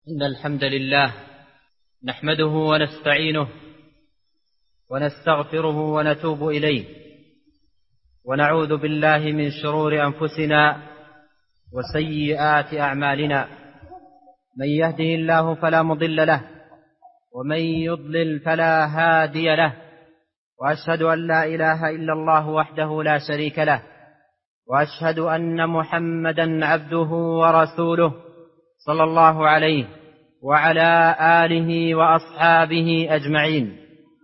إن الحمد لله نحمده ونستعينه ونستغفره ونتوب إليه، ونعوذ بالله من شرور أنفسنا وسيئات أعمالنا. من يهده الله فلا مضل له، ومن يضلل فلا هادي له، وأشهد أن لا إله إلا الله وحده لا شريك له، وأشهد أن محمدا عبده ورسوله صلى الله عليه وعلى آله وأصحابه أجمعين.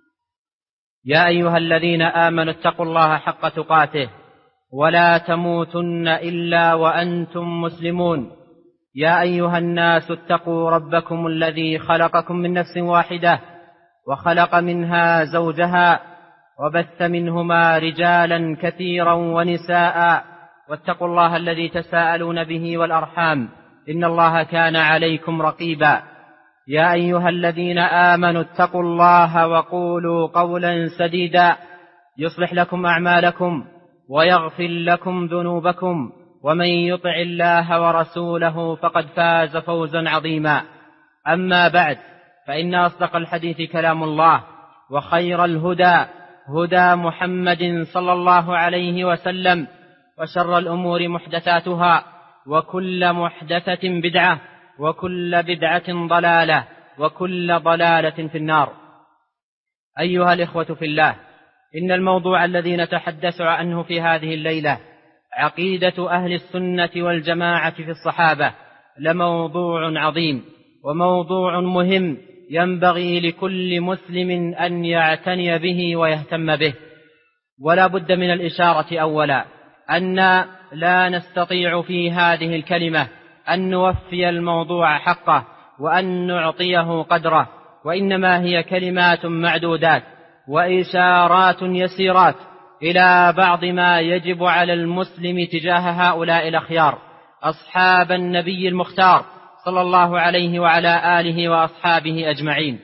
يا أيها الذين آمنوا اتقوا الله حق تقاته ولا تموتن إلا وأنتم مسلمون. يا أيها الناس اتقوا ربكم الذي خلقكم من نفس واحدة وخلق منها زوجها وبث منهما رجالا كثيرا ونساء، واتقوا الله الذي تساءلون به والأرحام إن الله كان عليكم رقيبا. يا أيها الذين آمنوا اتقوا الله وقولوا قولا سديدا يصلح لكم أعمالكم ويغفر لكم ذنوبكم، ومن يطع الله ورسوله فقد فاز فوزا عظيما. أما بعد، فإن أصدق الحديث كلام الله، وخير الهدى هدى محمد صلى الله عليه وسلم، وشر الأمور محدثاتها، وكل محدثة بدعة، وكل بدعة ضلالة، وكل ضلالة في النار. أيها الإخوة في الله، إن الموضوع الذي نتحدث عنه في هذه الليلة عقيدة أهل السنة والجماعة في الصحابة لموضوع عظيم وموضوع مهم ينبغي لكل مسلم أن يعتني به ويهتم به. ولا بد من الإشارة أولا أن لا نستطيع في هذه الكلمة أن نوفي الموضوع حقه وأن نعطيه قدره، وإنما هي كلمات معدودات وإشارات يسيرات إلى بعض ما يجب على المسلم تجاه هؤلاء الأخيار أصحاب النبي المختار صلى الله عليه وعلى آله وأصحابه أجمعين،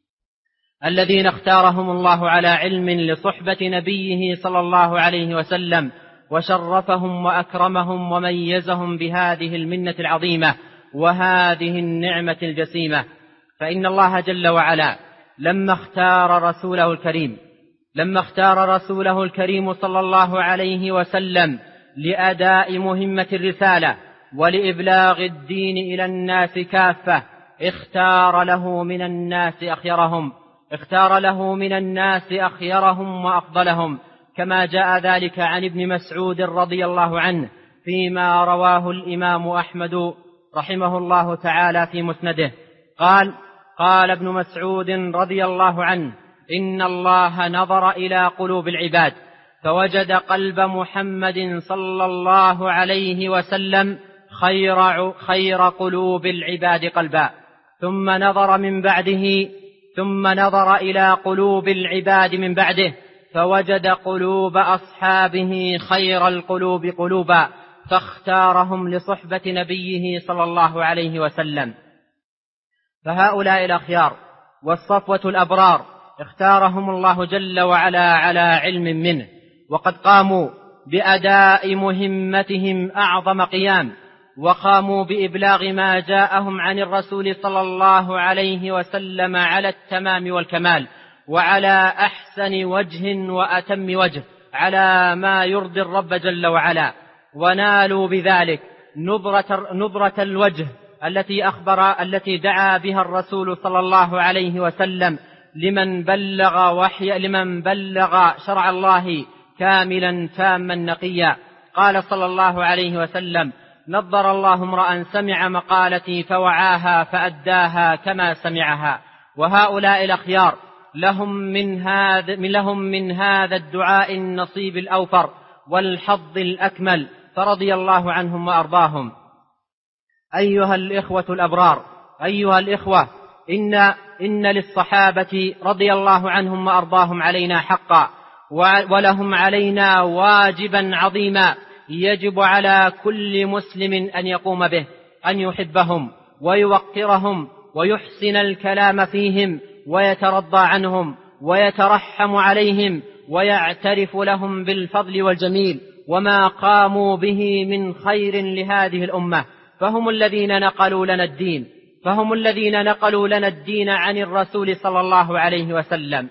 الذين اختارهم الله على علم لصحبة نبيه صلى الله عليه وسلم، وشرفهم وأكرمهم وميزهم بهذه المنة العظيمة وهذه النعمة الجسيمة. فإن الله جل وعلا لما اختار رسوله الكريم صلى الله عليه وسلم لأداء مهمة الرسالة ولإبلاغ الدين إلى الناس كافة، اختار له من الناس أخيرهم وأفضلهم، كما جاء ذلك عن ابن مسعود رضي الله عنه فيما رواه الإمام أحمد رحمه الله تعالى في مسنده. قال ابن مسعود رضي الله عنه: إن الله نظر إلى قلوب العباد فوجد قلب محمد صلى الله عليه وسلم خير قلوب العباد قلبا، ثم نظر إلى قلوب العباد من بعده فوجد قلوب أصحابه خير القلوب قلوبا، فاختارهم لصحبة نبيه صلى الله عليه وسلم. فهؤلاء الأخيار والصفوة الأبرار اختارهم الله جل وعلا على علم منه، وقد قاموا بأداء مهمتهم أعظم قيام، وقاموا بإبلاغ ما جاءهم عن الرسول صلى الله عليه وسلم على التمام والكمال، وعلى أحسن وجه وأتم وجه، على ما يرضي الرب جل وعلا، ونالوا بذلك نظرة الوجه التي دعا بها الرسول صلى الله عليه وسلم لمن بلغ شرع الله كاملا تاما نقيا. قال صلى الله عليه وسلم: نضر الله امرأ سمع مقالتي فوعاها فأداها كما سمعها. وهؤلاء الأخيار لهم من هذا الدعاء النصيب الأوفر والحظ الأكمل، فرضي الله عنهم وأرضاهم. أيها الإخوة الأبرار، أيها الإخوة، إن للصحابة رضي الله عنهم وأرضاهم علينا حقا، ولهم علينا واجبا عظيما يجب على كل مسلم أن يقوم به، أن يحبهم ويوقرهم ويحسن الكلام فيهم ويترضى عنهم ويترحم عليهم ويعترف لهم بالفضل والجميل وما قاموا به من خير لهذه الأمة، فهم الذين نقلوا لنا الدين، فهم الذين نقلوا لنا الدين عن الرسول صلى الله عليه وسلم،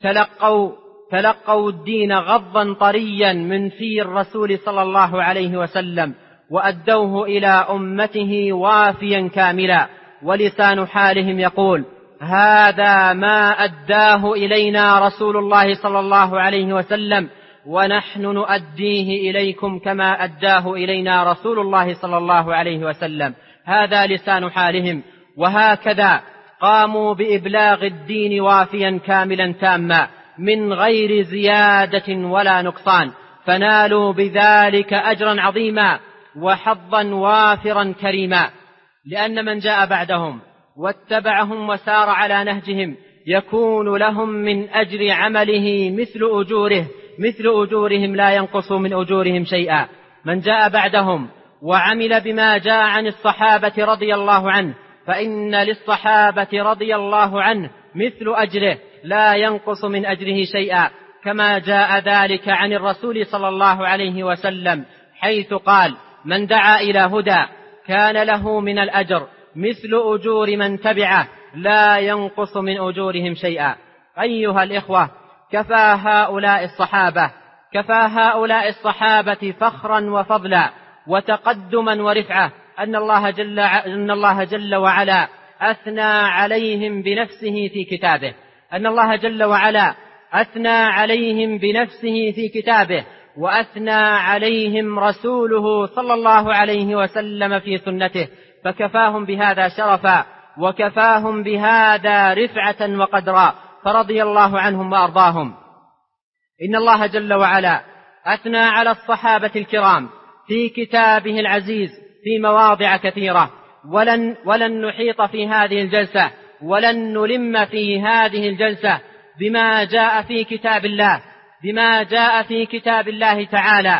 تلقوا الدين غضا طريا من في الرسول صلى الله عليه وسلم، وأدوه إلى أمته وافيا كاملا، ولسان حالهم يقول: هذا ما أداه إلينا رسول الله صلى الله عليه وسلم، ونحن نؤديه إليكم كما أداه إلينا رسول الله صلى الله عليه وسلم. هذا لسان حالهم، وهكذا قاموا بإبلاغ الدين وافيا كاملا تاما من غير زيادة ولا نقصان، فنالوا بذلك أجرا عظيما وحظا وافرا كريما، لأن من جاء بعدهم واتبعهم وسار على نهجهم يكون لهم من أجر عمله مثل أجورهم لا ينقص من أجورهم شيئا. من جاء بعدهم وعمل بما جاء عن الصحابة رضي الله عنه فإن للصحابة رضي الله عنه مثل أجره لا ينقص من أجره شيئا، كما جاء ذلك عن الرسول صلى الله عليه وسلم حيث قال: من دعا إلى هدى كان له من الأجر مثل أجور من تبعه لا ينقص من أجورهم شيئا. أيها الإخوة، كفى هؤلاء الصحابة فخرا وفضلا وتقدما ورفعة أن الله جل وعلا أثنى عليهم بنفسه في كتابه، وأثنى عليهم رسوله صلى الله عليه وسلم في سنته، فكفاهم بهذا شرفا وكفاهم بهذا رفعة وقدرا، فرضي الله عنهم وأرضاهم. إن الله جل وعلا أثنى على الصحابة الكرام في كتابه العزيز في مواضع كثيرة، ولن نحيط في هذه الجلسة ولن نلم في هذه الجلسة بما جاء في كتاب الله تعالى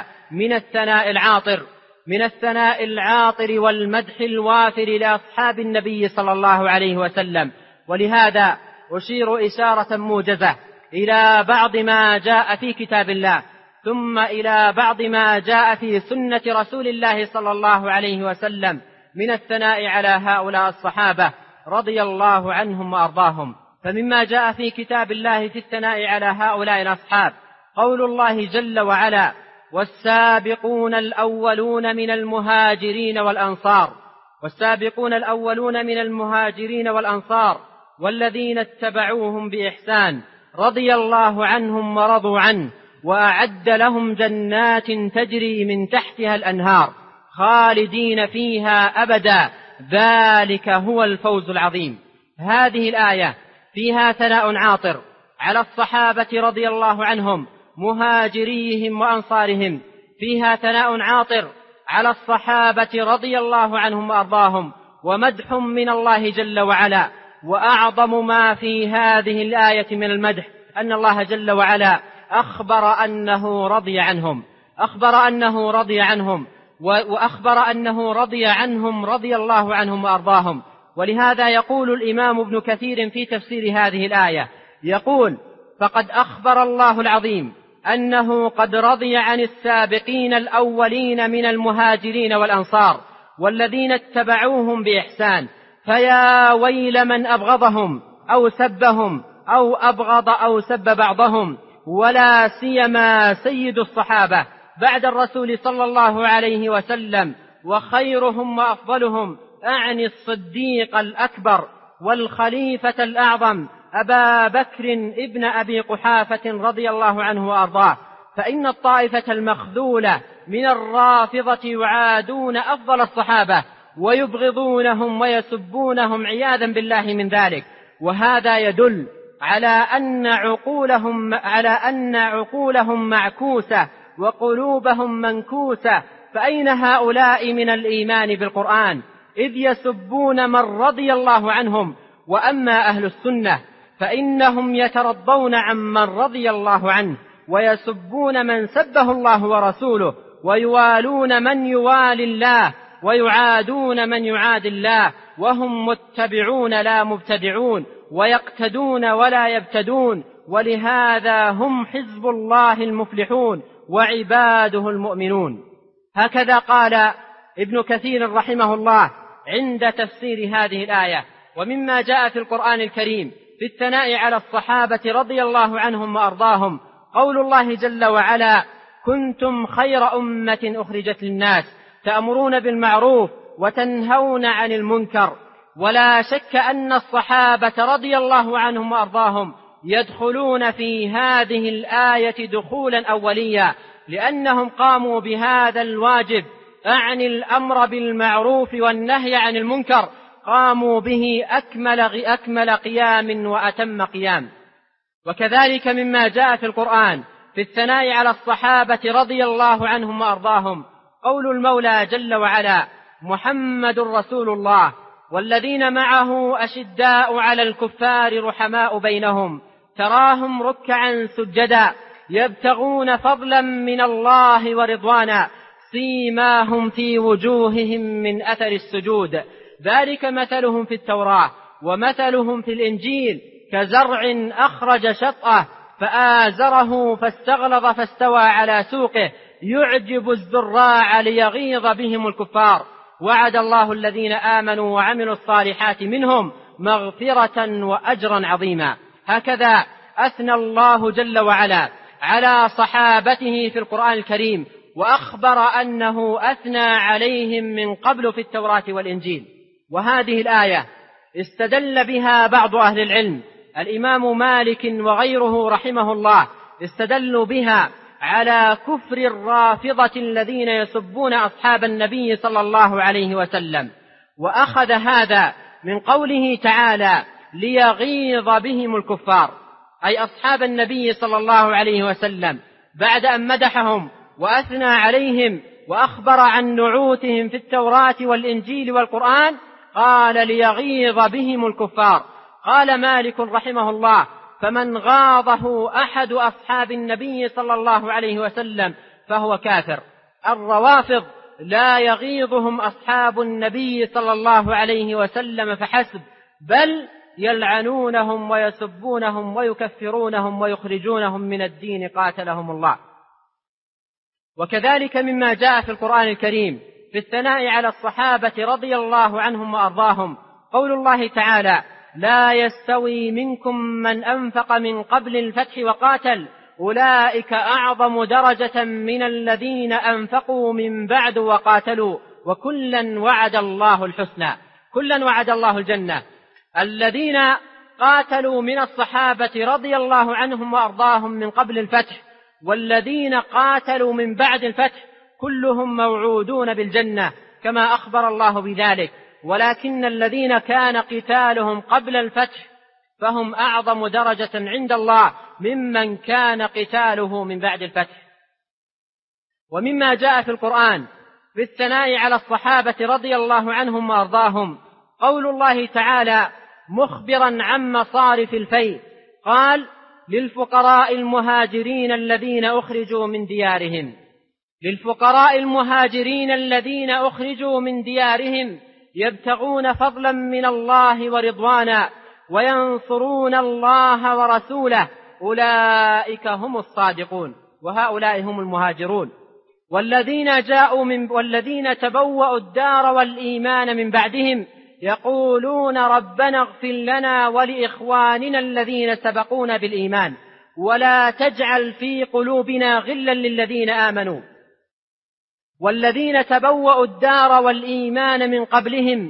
من الثناء العاطر والمدح الوافر لأصحاب النبي صلى الله عليه وسلم. ولهذا أشير إشارة موجزة إلى بعض ما جاء في كتاب الله، ثم إلى بعض ما جاء في سنة رسول الله صلى الله عليه وسلم من الثناء على هؤلاء الصحابة رضي الله عنهم وأرضاهم. فمما جاء في كتاب الله في الثناء على هؤلاء الأصحاب قول الله جل وعلا: والسابقون الأولون من المهاجرين والأنصار والذين اتبعوهم بإحسان رضي الله عنهم ورضوا عنه وأعد لهم جنات تجري من تحتها الأنهار خالدين فيها أبدا ذلك هو الفوز العظيم. هذه الآية فيها ثناء عاطر على الصحابة رضي الله عنهم مهاجريهم وأنصارهم، فيها ثناء عاطر على الصحابة رضي الله عنهم وأرضاهم، ومدح من الله جل وعلا. وأعظم ما في هذه الآية من المدح أن الله جل وعلا أخبر أنه رضي عنهم رضي الله عنهم وأرضاهم. ولهذا يقول الإمام ابن كثير في تفسير هذه الآية، يقول: فقد أخبر الله العظيم أنه قد رضي عن السابقين الأولين من المهاجرين والأنصار والذين اتبعوهم بإحسان، فيا ويل من أبغضهم أو سبهم أو أبغض أو سب بعضهم، ولا سيما سيد الصحابة بعد الرسول صلى الله عليه وسلم، وخيرهم وأفضلهم أعني الصديق الأكبر والخليفة الأعظم أبا بكر ابن أبي قحافة رضي الله عنه وأرضاه. فإن الطائفة المخذولة من الرافضة يعادون أفضل الصحابة ويبغضونهم ويسبونهم عياذا بالله من ذلك، وهذا يدل على أن عقولهم معكوسة وقلوبهم منكوسة. فأين هؤلاء من الإيمان بالقرآن إذ يسبون من رضي الله عنهم؟ وأما أهل السنة فإنهم يترضون عمن رضي الله عنه ويسبون من سبه الله ورسوله، ويوالون من يوالي الله ويعادون من يعاد الله، وهم متبعون لا مبتدعون، ويقتدون ولا يبتدون، ولهذا هم حزب الله المفلحون وعباده المؤمنون. هكذا قال ابن كثير رحمه الله عند تفسير هذه الآية. ومما جاء في القرآن الكريم في الثناء على الصحابة رضي الله عنهم وأرضاهم قول الله جل وعلا: كنتم خير أمة أخرجت للناس تأمرون بالمعروف وتنهون عن المنكر. ولا شك أن الصحابة رضي الله عنهم وأرضاهم يدخلون في هذه الآية دخولا أوليا، لأنهم قاموا بهذا الواجب، أعني الأمر بالمعروف والنهي عن المنكر، قاموا به أكمل قيام وأتم قيام. وكذلك مما جاء في القرآن في الثناء على الصحابة رضي الله عنهم وأرضاهم قول المولى جل وعلا: محمد رسول الله والذين معه أشداء على الكفار رحماء بينهم تراهم ركعا سجدا يبتغون فضلا من الله ورضوانا سيماهم في وجوههم من أثر السجود ذلك مثلهم في التوراة ومثلهم في الإنجيل كزرع أخرج شطأه فآزره فاستغلظ فاستوى على سوقه يعجب الزراع ليغيظ بهم الكفار وعد الله الذين آمنوا وعملوا الصالحات منهم مغفرة وأجرا عظيما. هكذا أثنى الله جل وعلا على صحابته في القرآن الكريم، وأخبر أنه أثنى عليهم من قبل في التوراة والإنجيل. وهذه الآية استدل بها بعض أهل العلم، الإمام مالك وغيره رحمه الله استدلوا بها على كفر الرافضة الذين يسبون أصحاب النبي صلى الله عليه وسلم، وأخذ هذا من قوله تعالى: ليغيظ بهم الكفار، أي أصحاب النبي صلى الله عليه وسلم، بعد أن مدحهم وأثنى عليهم وأخبر عن نعوتهم في التوراة والإنجيل والقرآن قال: ليغيظ بهم الكفار. قال مالك رحمه الله: فمن غاضه أحد أصحاب النبي صلى الله عليه وسلم فهو كافر. الروافض لا يغيظهم أصحاب النبي صلى الله عليه وسلم فحسب، بل يلعنونهم ويسبونهم ويكفرونهم ويخرجونهم من الدين قاتلهم الله. وكذلك مما جاء في القرآن الكريم في الثناء على الصحابة رضي الله عنهم وأرضاهم قول الله تعالى: لا يستوي منكم من أنفق من قبل الفتح وقاتل أولئك أعظم درجة من الذين أنفقوا من بعد وقاتلوا وكلا وعد الله الحسنى. كلا وعد الله الجنة. الذين قاتلوا من الصحابة رضي الله عنهم وأرضاهم من قبل الفتح والذين قاتلوا من بعد الفتح كلهم موعودون بالجنة كما أخبر الله بذلك، ولكن الذين كان قتالهم قبل الفتح فهم أعظم درجة عند الله ممن كان قتاله من بعد الفتح. ومما جاء في القرآن في الثناء على الصحابة رضي الله عنهم وأرضاهم قول الله تعالى مخبرا عن مصارف الفيء قال: للفقراء المهاجرين الذين أخرجوا من ديارهم. للفقراء المهاجرين الذين أخرجوا من ديارهم يبتغون فضلا من الله ورضوانا وينصرون الله ورسوله أولئك هم الصادقون. وهؤلاء هم المهاجرون. والذين تبوأوا الدار والإيمان من بعدهم يقولون ربنا اغفر لنا ولإخواننا الذين سبقونا بالإيمان ولا تجعل في قلوبنا غلا للذين آمنوا. والذين تبوأوا الدار والإيمان من قبلهم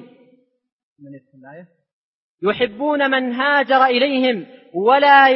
يحبون من هاجر إليهم ولا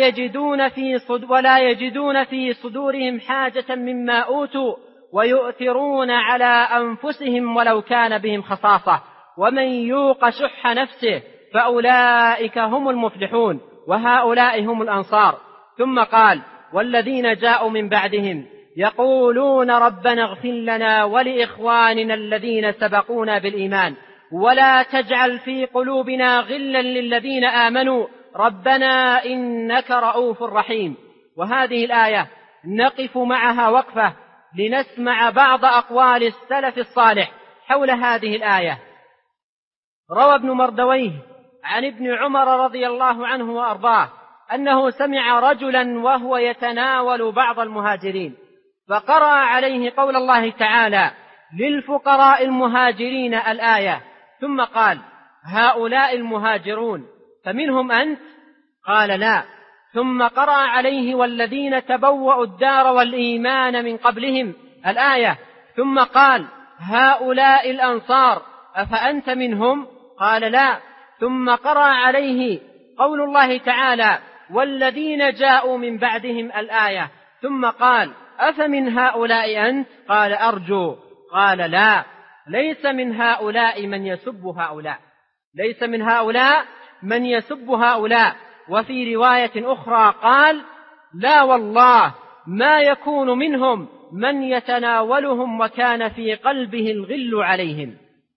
يجدون في صدورهم حاجة مما أوتوا ويؤثرون على أنفسهم ولو كان بهم خصاصة ومن يوق شح نفسه فأولئك هم المفلحون. وهؤلاء هم الأنصار. ثم قال: والذين جاءوا من بعدهم يقولون ربنا اغفر لنا ولإخواننا الذين سبقونا بالإيمان ولا تجعل في قلوبنا غلا للذين آمنوا ربنا إنك رؤوف رحيم. وهذه الآية نقف معها وقفة لنسمع بعض أقوال السلف الصالح حول هذه الآية. روى ابن مردويه عن ابن عمر رضي الله عنه وأرضاه أنه سمع رجلا وهو يتناول بعض المهاجرين فقرأ عليه قول الله تعالى: للفقراء المهاجرين الآية، ثم قال: هؤلاء المهاجرون فمنهم أنت؟ قال: لا. ثم قرأ عليه: والذين تبوأوا الدار والإيمان من قبلهم الآية. ثم قال: هؤلاء الأنصار أفأنت منهم؟ قال: لا. ثم قرأ عليه قول الله تعالى: والذين جاءوا من بعدهم الآية. ثم قال: أفمن هؤلاء أنت؟ قال: أرجو. قال: لا، ليس من هؤلاء من يسب هؤلاء، ليس من هؤلاء من يسب هؤلاء. وفي رواية أخرى قال: لا والله ما يكون منهم من يتناولهم وكان في قلبه الغل عليهم.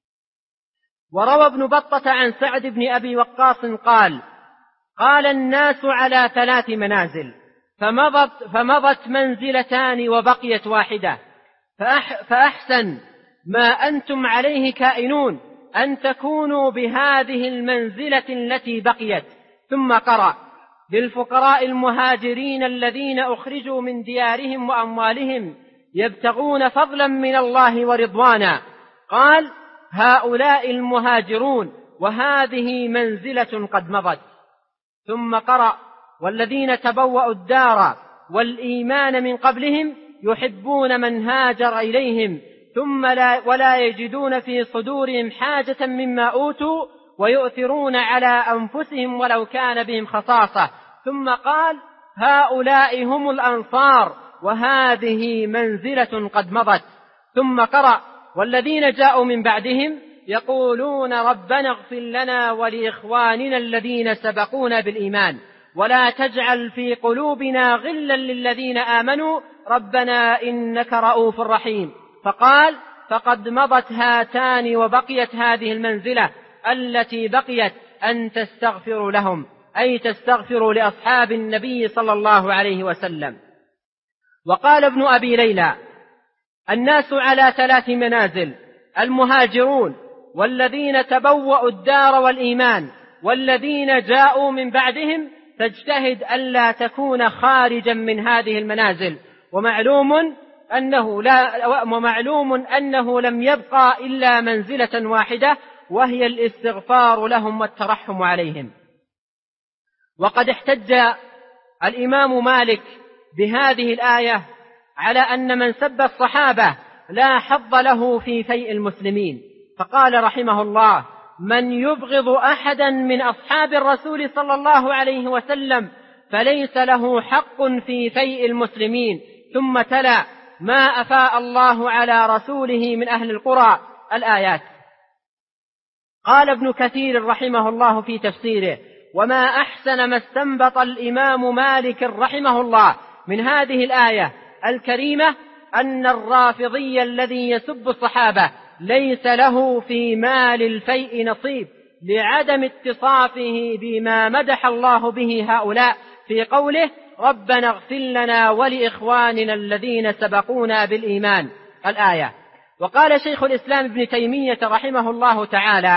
وروى ابن بطة عن سعد بن أبي وقاص قال: قال الناس على 3 منازل، فمضت منزلتان وبقيت واحدة، فأحسن ما أنتم عليه كائنون أن تكونوا بهذه المنزلة التي بقيت. ثم قرأ: للفقراء المهاجرين الذين أخرجوا من ديارهم وأموالهم يبتغون فضلا من الله ورضوانا. قال: هؤلاء المهاجرون، وهذه منزلة قد مضت. ثم قرأ: والذين تبوأوا الدار والإيمان من قبلهم يحبون من هاجر إليهم ولا يجدون في صدورهم حاجة مما أوتوا ويؤثرون على أنفسهم ولو كان بهم خصاصة. ثم قال: هؤلاء هم الأنصار، وهذه منزلة قد مضت. ثم قرأ: والذين جاءوا من بعدهم يقولون ربنا اغفر لنا ولإخواننا الذين سبقونا بالإيمان ولا تجعل في قلوبنا غلا للذين آمنوا ربنا إنك رؤوف رحيم. فقال: فقد مضت هاتان وبقيت هذه المنزلة التي بقيت أن تستغفروا لهم، أي تستغفروا لأصحاب النبي صلى الله عليه وسلم. وقال ابن أبي ليلى: الناس على 3 منازل: المهاجرون، والذين تبوأوا الدار والإيمان، والذين جاءوا من بعدهم، تجتهد ألا تكون خارجا من هذه المنازل. ومعلوم أنه لم يبقى إلا منزلة واحدة، وهي الاستغفار لهم والترحم عليهم. وقد احتج الإمام مالك بهذه الآية على أن من سب الصحابة لا حظ له في فيء المسلمين، فقال رحمه الله: من يبغض أحدا من أصحاب الرسول صلى الله عليه وسلم فليس له حق في فيء المسلمين. ثم تلا: ما أفاء الله على رسوله من أهل القرى الآيات. قال ابن كثير رحمه الله في تفسيره: وما أحسن ما استنبط الإمام مالك رحمه الله من هذه الآية الكريمة أن الرافضي الذي يسب الصحابة ليس له في مال الفيء نصيب، لعدم اتصافه بما مدح الله به هؤلاء في قوله: ربنا اغفر لنا ولإخواننا الذين سبقونا بالإيمان الآية. وقال شيخ الإسلام ابن تيمية رحمه الله تعالى: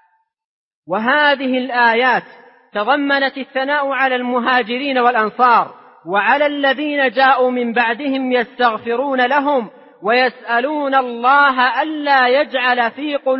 وهذه الآيات تضمنت الثناء على المهاجرين والأنصار وعلى الذين جاءوا من بعدهم يستغفرون لهم ويسألون الله ألا يجعل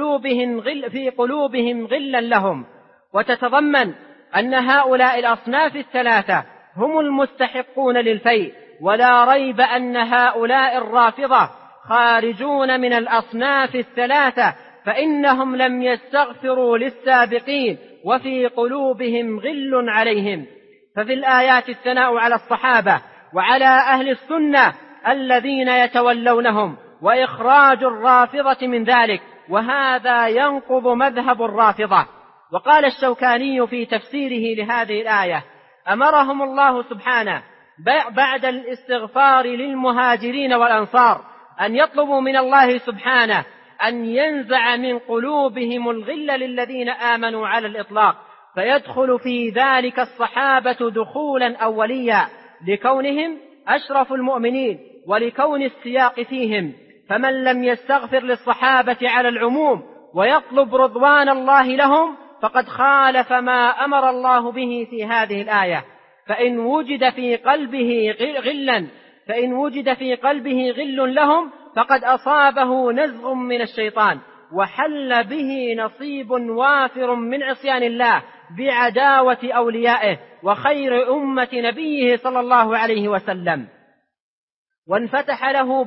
في قلوبهم غلا لهم. وتتضمن أن هؤلاء الأصناف الثلاثة هم المستحقون للفيء، ولا ريب أن هؤلاء الرافضة خارجون من الأصناف الثلاثة، فإنهم لم يستغفروا للسابقين وفي قلوبهم غل عليهم. ففي الآيات الثناء على الصحابة وعلى أهل السنة الذين يتولونهم، وإخراج الرافضة من ذلك، وهذا ينقض مذهب الرافضة. وقال الشوكاني في تفسيره لهذه الآية: أمرهم الله سبحانه بعد الاستغفار للمهاجرين والأنصار أن يطلبوا من الله سبحانه أن ينزع من قلوبهم الغل للذين آمنوا على الإطلاق، فيدخل في ذلك الصحابة دخولا أوليا لكونهم أشرف المؤمنين ولكون السياق فيهم. فمن لم يستغفر للصحابة على العموم ويطلب رضوان الله لهم فقد خالف ما أمر الله به في هذه الآية. فإن وجد في قلبه غل لهم فقد أصابه نزغ من الشيطان، وحل به نصيب وافر من عصيان الله بعداوة أوليائه وخير أمة نبيه صلى الله عليه وسلم، وانفتح له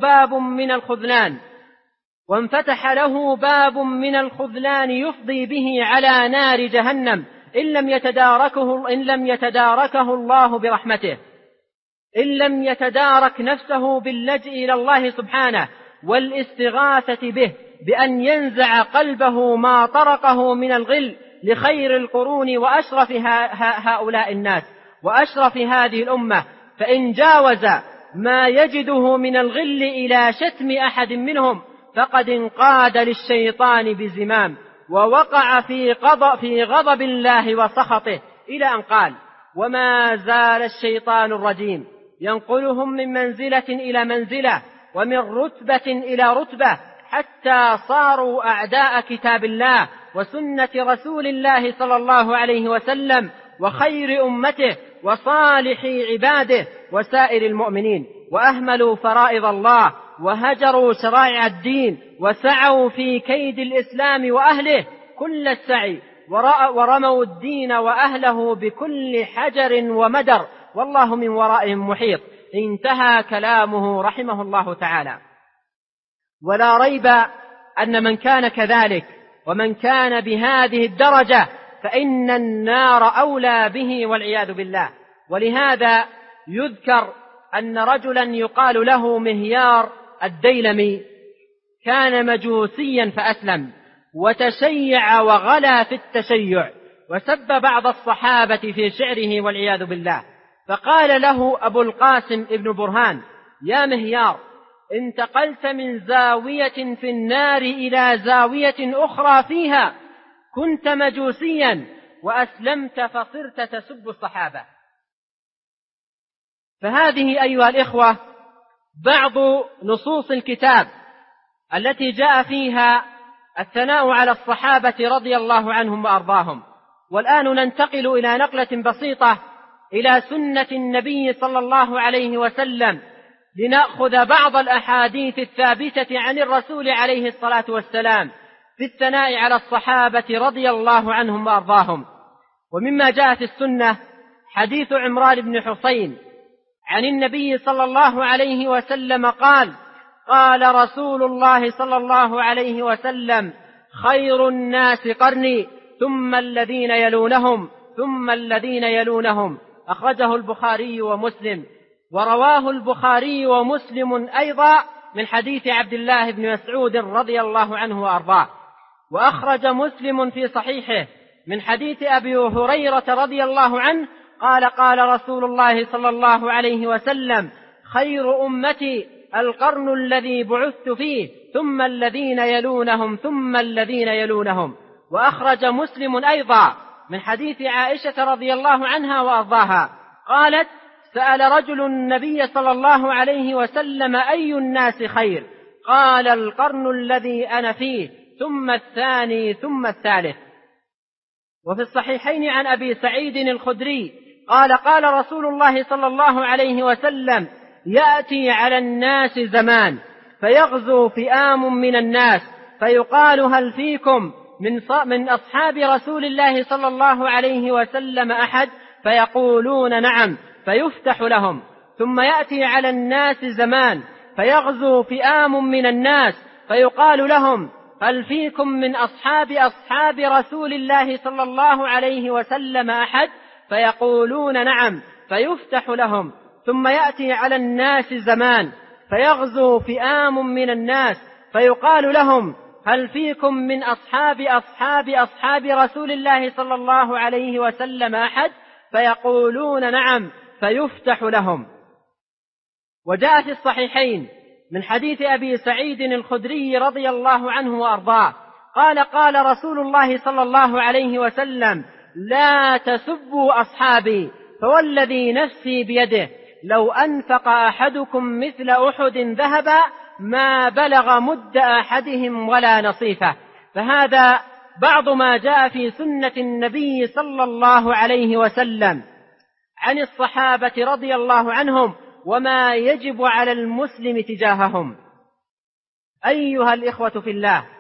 باب من الخذلان يفضي به على نار جهنم إن لم يتداركه الله برحمته، إن لم يتدارك نفسه باللجئ إلى الله سبحانه والاستغاثة به بأن ينزع قلبه ما طرقه من الغل لخير القرون وأشرف هؤلاء الناس وأشرف هذه الأمة، فإن جاوز ما يجده من الغل إلى شتم أحد منهم فقد انقاد للشيطان بزمام ووقع في غضب الله وسخطه، إلى أن قال: وما زال الشيطان الرجيم ينقلهم من منزلة إلى منزلة ومن رتبة إلى رتبة حتى صاروا أعداء كتاب الله وسنة رسول الله صلى الله عليه وسلم وخير أمته وصالح عباده وسائر المؤمنين، وأهملوا فرائض الله وهجروا شرائع الدين وسعوا في كيد الإسلام وأهله كل السعي ورموا الدين وأهله بكل حجر ومدر والله من ورائهم محيط. انتهى كلامه رحمه الله تعالى. ولا ريب أن من كان كذلك ومن كان بهذه الدرجة فإن النار أولى به والعياذ بالله. ولهذا يذكر أن رجلا يقال له مهيار الديلمي كان مجوسيا فأسلم وتشيع وغلا في التشيع وسب بعض الصحابة في شعره والعياذ بالله، فقال له أبو القاسم ابن برهان: يا مهيار، انتقلت من زاوية في النار إلى زاوية أخرى فيها، كنت مجوسيا وأسلمت فصرت تسب الصحابة. فهذه أيها الإخوة بعض نصوص الكتاب التي جاء فيها الثناء على الصحابة رضي الله عنهم وأرضاهم. والآن ننتقل إلى نقلة بسيطة إلى سنة النبي صلى الله عليه وسلم لنأخذ بعض الأحاديث الثابتة عن الرسول عليه الصلاة والسلام في الثناء على الصحابة رضي الله عنهم وأرضاهم. ومما جاء في السنة حديث عمران بن حسين عن النبي صلى الله عليه وسلم قال: قال رسول الله صلى الله عليه وسلم: خير الناس قرني ثم الذين يلونهم ثم الذين يلونهم. أخرجه البخاري ومسلم، ورواه البخاري ومسلم أيضا من حديث عبد الله بن مسعود رضي الله عنه وأرضاه. وأخرج مسلم في صحيحه من حديث أبي هريرة رضي الله عنه قال: قال رسول الله صلى الله عليه وسلم: خير أمتي القرن الذي بعثت فيه ثم الذين يلونهم ثم الذين يلونهم. وأخرج مسلم أيضا من حديث عائشة رضي الله عنها وأرضاها قالت: سأل رجل النبي صلى الله عليه وسلم: أي الناس خير؟ قال: القرن الذي أنا فيه ثم الثاني ثم الثالث. وفي الصحيحين عن أبي سعيد الخدري قال: قال رسول الله صلى الله عليه وسلم: يأتي على الناس زمان فيغزو فئام من الناس فيقال: هل فيكم من أصحاب رسول الله صلى الله عليه وسلم أحد؟ فيقولون: نعم، فيفتح لهم. ثم يأتي على الناس زمان فيغزو فئام من الناس فيقال لهم: هل فيكم من أصحاب رسول الله صلى الله عليه وسلم أحد؟ فيقولون: نعم، فيفتح لهم. ثم يأتي على الناس زمان فيغزو فئام من الناس فيقال لهم: هل فيكم من أصحاب رسول الله صلى الله عليه وسلم أحد؟ فيقولون: نعم، فيفتح لهم. وجاء في الصحيحين من حديث أبي سعيد الخدري رضي الله عنه وأرضاه قال: قال رسول الله صلى الله عليه وسلم: لا تسبوا أصحابي، فوالذي نفسي بيده لو أنفق أحدكم مثل أحد ذهبا ما بلغ مد أحدهم ولا نصيفه. فهذا بعض ما جاء في سنة النبي صلى الله عليه وسلم عن الصحابة رضي الله عنهم وما يجب على المسلم تجاههم. أيها الإخوة في الله،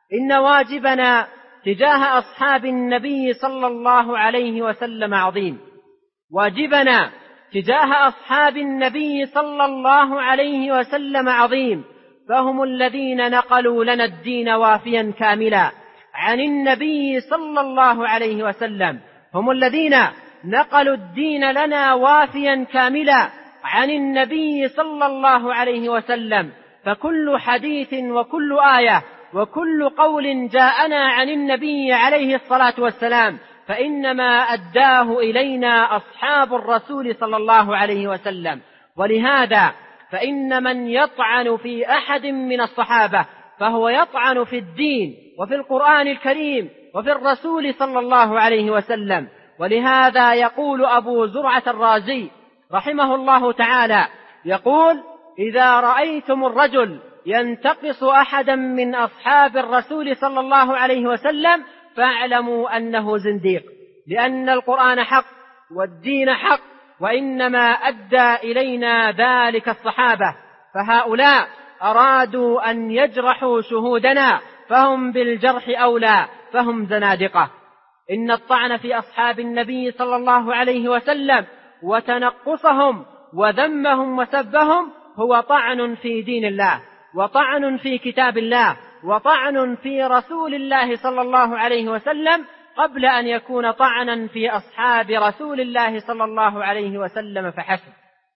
إن واجبنا تجاه أصحاب النبي صلى الله عليه وسلم عظيم. واجبنا تجاه أصحاب النبي صلى الله عليه وسلم عظيم، فهم الذين نقلوا لنا الدين وافيا كاملا عن النبي صلى الله عليه وسلم، هم الذين نقلوا الدين لنا وافيا كاملا عن النبي صلى الله عليه وسلم. فكل حديث وكل آية وكل قول جاءنا عن النبي عليه الصلاة والسلام فإنما أداه إلينا أصحاب الرسول صلى الله عليه وسلم. ولهذا فإن من يطعن في أحد من الصحابة فهو يطعن في الدين وفي القرآن الكريم وفي الرسول صلى الله عليه وسلم. ولهذا يقول أبو زرعة الرازي رحمه الله تعالى، يقول: إذا رأيتم الرجل ينتقص أحدا من أصحاب الرسول صلى الله عليه وسلم فاعلموا أنه زنديق، لأن القرآن حق والدين حق، وإنما أدى إلينا ذلك الصحابة، فهؤلاء أرادوا أن يجرحوا شهودنا فهم بالجرح أولى، فهم زنادقة. إن الطعن في أصحاب النبي صلى الله عليه وسلم وتنقصهم وذمهم وسبهم هو طعن في دين الله، وطعن في كتاب الله، وطعن في رسول الله صلى الله عليه وسلم، قبل أن يكون طعنا في أصحاب رسول الله صلى الله عليه وسلم فحسب.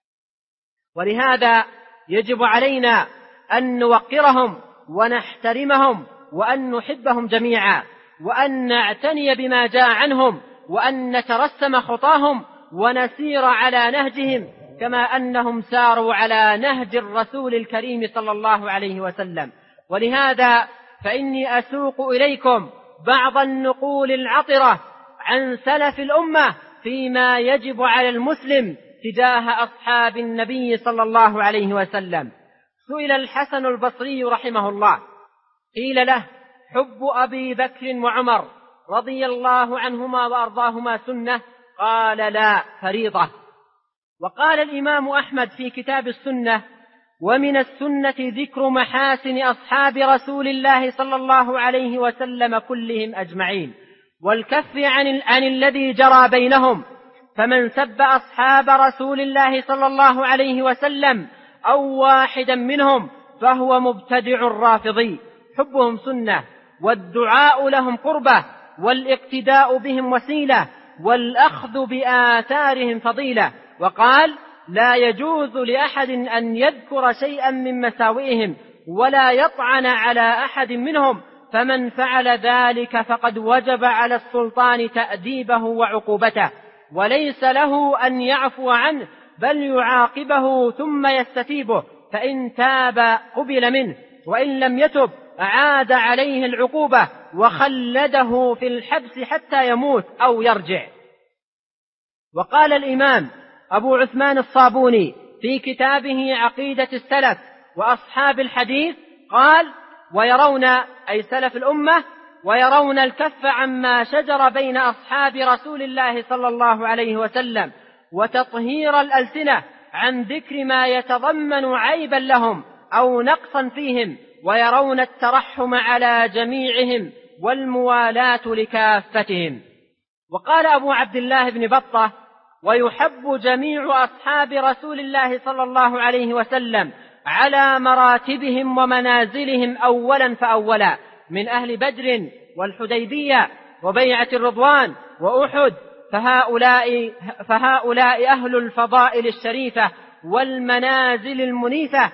ولهذا يجب علينا أن نوقرهم ونحترمهم وأن نحبهم جميعا، وأن نعتني بما جاء عنهم، وأن نترسم خطاهم ونسير على نهجهم كما أنهم ساروا على نهج الرسول الكريم صلى الله عليه وسلم. ولهذا فإني أسوق إليكم بعض النقول العطرة عن سلف الأمة فيما يجب على المسلم تجاه أصحاب النبي صلى الله عليه وسلم. سئل الحسن البصري رحمه الله، قيل له: حب أبي بكر وعمر رضي الله عنهما وأرضاهما سنة؟ قال: لا، فريضة. وقال الإمام أحمد في كتاب السنة: ومن السنة ذكر محاسن أصحاب رسول الله صلى الله عليه وسلم كلهم أجمعين، والكف عن الذي جرى بينهم، فمن سب أصحاب رسول الله صلى الله عليه وسلم أو واحدا منهم فهو مبتدع رافضي. حبهم سنة، والدعاء لهم قربة، والاقتداء بهم وسيلة، والأخذ بآثارهم فضيلة. وقال: لا يجوز لأحد أن يذكر شيئا من مساوئهم ولا يطعن على أحد منهم، فمن فعل ذلك فقد وجب على السلطان تأديبه وعقوبته، وليس له أن يعفو عنه بل يعاقبه ثم يستتيبه، فإن تاب قبل منه، وإن لم يتب أعاد عليه العقوبة وخلده في الحبس حتى يموت أو يرجع. وقال الإمام أبو عثمان الصابوني في كتابه عقيدة السلف وأصحاب الحديث، قال: ويرون، أي سلف الأمة، ويرون الكف عما شجر بين أصحاب رسول الله صلى الله عليه وسلم، وتطهير الألسنة عن ذكر ما يتضمن عيبا لهم أو نقصا فيهم، ويرون الترحم على جميعهم والموالاة لكافتهم. وقال أبو عبد الله بن بطة: ويحب جميع أصحاب رسول الله صلى الله عليه وسلم على مراتبهم ومنازلهم أولا فأولا، من أهل بدر والحديبية وبيعة الرضوان وأحد، فهؤلاء أهل الفضائل الشريفة والمنازل المنيفة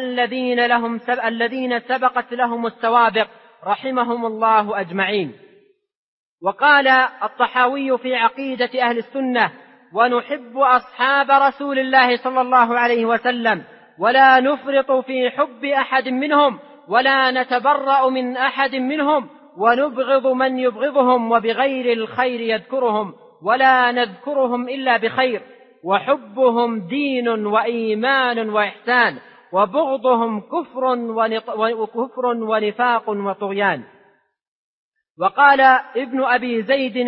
الذين سبقت لهم السوابق رحمهم الله أجمعين. وقال الطحاوي في عقيدة أهل السنة: ونحب أصحاب رسول الله صلى الله عليه وسلم ولا نفرط في حب أحد منهم ولا نتبرأ من أحد منهم، ونبغض من يبغضهم وبغير الخير يذكرهم ولا نذكرهم إلا بخير، وحبهم دين وإيمان وإحسان، وبغضهم كفر ونفاق وطغيان. وقال ابن أبي زيد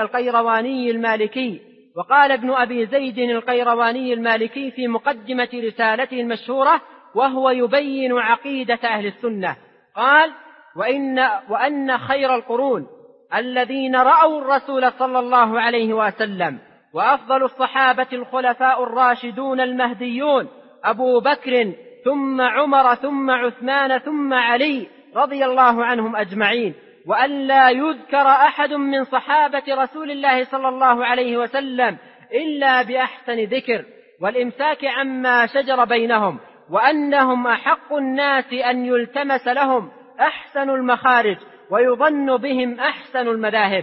القيرواني المالكي في مقدمة رسالته المشهورة وهو يبين عقيدة أهل السنة، قال: وأن خير القرون الذين رأوا الرسول صلى الله عليه وسلم وأفضل الصحابة الخلفاء الراشدون المهديون أبو بكر ثم عمر ثم عثمان ثم علي رضي الله عنهم أجمعين، وأن لا يذكر أحد من صحابة رسول الله صلى الله عليه وسلم إلا بأحسن ذكر، والإمساك عما شجر بينهم، وأنهم أحق الناس أن يلتمس لهم أحسن المخارج ويظن بهم أحسن المذاهب.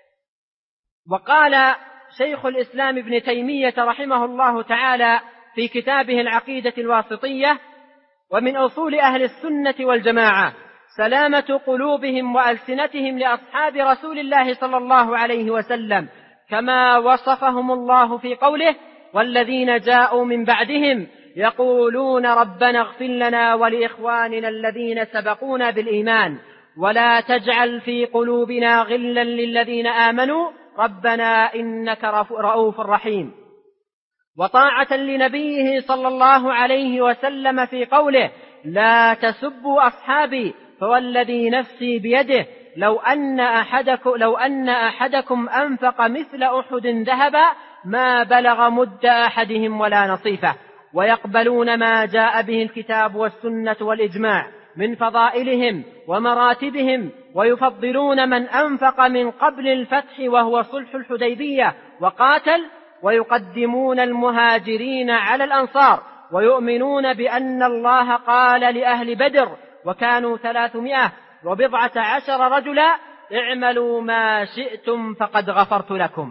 وقال شيخ الإسلام ابن تيمية رحمه الله تعالى في كتابه العقيدة الواسطية: ومن أصول أهل السنة والجماعة سلامة قلوبهم وألسنتهم لأصحاب رسول الله صلى الله عليه وسلم، كما وصفهم الله في قوله: والذين جاءوا من بعدهم يقولون ربنا اغفر لنا ولإخواننا الذين سبقونا بالإيمان ولا تجعل في قلوبنا غلا للذين آمنوا ربنا إنك رؤوف رحيم. وطاعة لنبيه صلى الله عليه وسلم في قوله: لا تسبوا أصحابي فوالذي نفسي بيده لو أن أحدكم أنفق مثل أحد ذهبا ما بلغ مد أحدهم ولا نصيفه. ويقبلون ما جاء به الكتاب والسنة والإجماع من فضائلهم ومراتبهم، ويفضلون من أنفق من قبل الفتح وهو صلح الحديبية وقاتل، ويقدمون المهاجرين على الأنصار، ويؤمنون بأن الله قال لأهل بدر وكانوا 310 رجلا: اعملوا ما شئتم فقد غفرت لكم.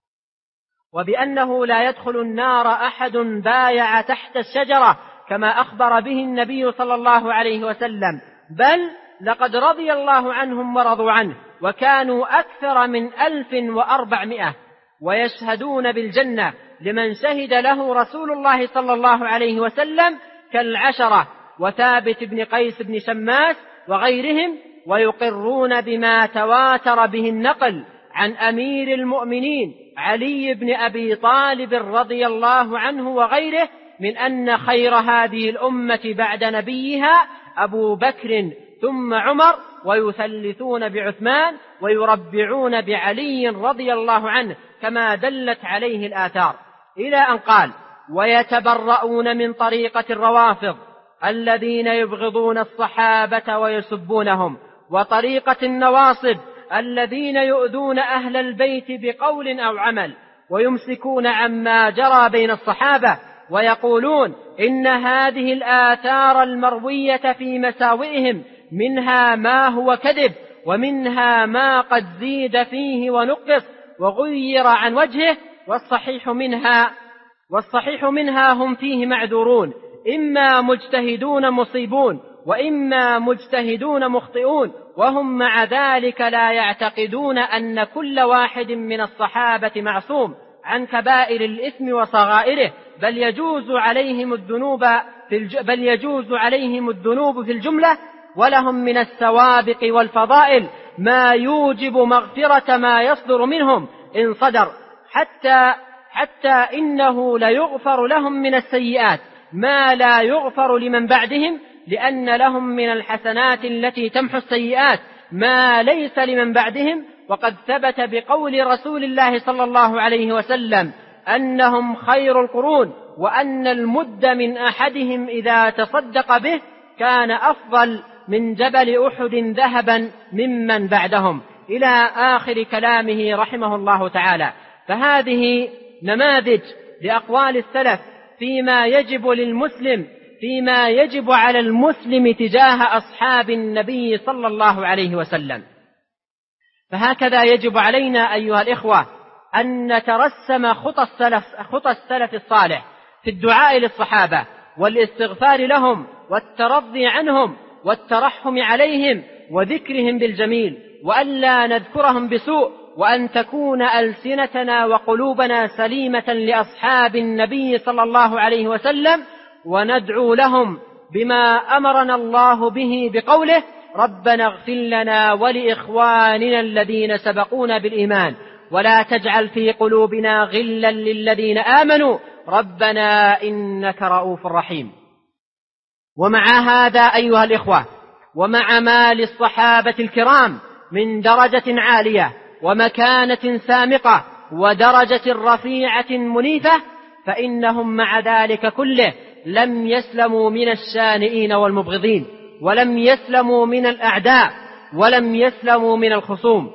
وبأنه لا يدخل النار أحد بايع تحت الشجرة كما أخبر به النبي صلى الله عليه وسلم، بل لقد رضي الله عنهم ورضوا عنه، وكانوا أكثر من 1400، ويشهدون بالجنة لمن شهد له رسول الله صلى الله عليه وسلم كالعشرة وثابت بن قيس بن شماس وغيرهم، ويقرون بما تواتر به النقل عن أمير المؤمنين علي بن أبي طالب رضي الله عنه وغيره من أن خير هذه الأمة بعد نبيها أبو بكر ثم عمر، ويثلثون بعثمان ويربعون بعلي رضي الله عنه كما دلت عليه الآثار، إلى أن قال: ويتبرؤون من طريقة الروافض الذين يبغضون الصحابة ويسبونهم، وطريقة النواصب الذين يؤذون أهل البيت بقول أو عمل، ويمسكون عما جرى بين الصحابة، ويقولون إن هذه الآثار المروية في مساوئهم منها ما هو كذب، ومنها ما قد زيد فيه ونقص وغير عن وجهه، والصحيح منها هم فيه معذورون، إما مجتهدون مصيبون وإما مجتهدون مخطئون، وهم مع ذلك لا يعتقدون أن كل واحد من الصحابة معصوم عن كبائر الإثم وصغائره، بل يجوز عليهم الذنوب في الجملة، ولهم من السوابق والفضائل ما يوجب مغفرة ما يصدر منهم إن صدر، حتى إنه ليغفر لهم من السيئات ما لا يغفر لمن بعدهم، لأن لهم من الحسنات التي تمحو السيئات ما ليس لمن بعدهم. وقد ثبت بقول رسول الله صلى الله عليه وسلم أنهم خير القرون، وأن المد من أحدهم إذا تصدق به كان أفضل من جبل أحد ذهبا ممن بعدهم، إلى آخر كلامه رحمه الله تعالى. فهذه نماذج لأقوال السلف فيما يجب على المسلم تجاه أصحاب النبي صلى الله عليه وسلم. فهكذا يجب علينا أيها الإخوة أن نترسم خطى السلف الصالح في الدعاء للصحابة والاستغفار لهم والترضي عنهم والترحم عليهم وذكرهم بالجميل، وألا نذكرهم بسوء، وأن تكون ألسنتنا وقلوبنا سليمة لأصحاب النبي صلى الله عليه وسلم، وندعو لهم بما أمرنا الله به بقوله: ربنا اغفر لنا ولإخواننا الذين سبقونا بالإيمان ولا تجعل في قلوبنا غلا للذين آمنوا ربنا إنك رؤوف رحيم. ومع هذا أيها الإخوة، ومع ما للصحابة الكرام من درجة عالية ومكانة سامقة ودرجة رفيعة منيفة، فإنهم مع ذلك كله لم يسلموا من الشانئين والمبغضين، ولم يسلموا من الأعداء، ولم يسلموا من الخصوم.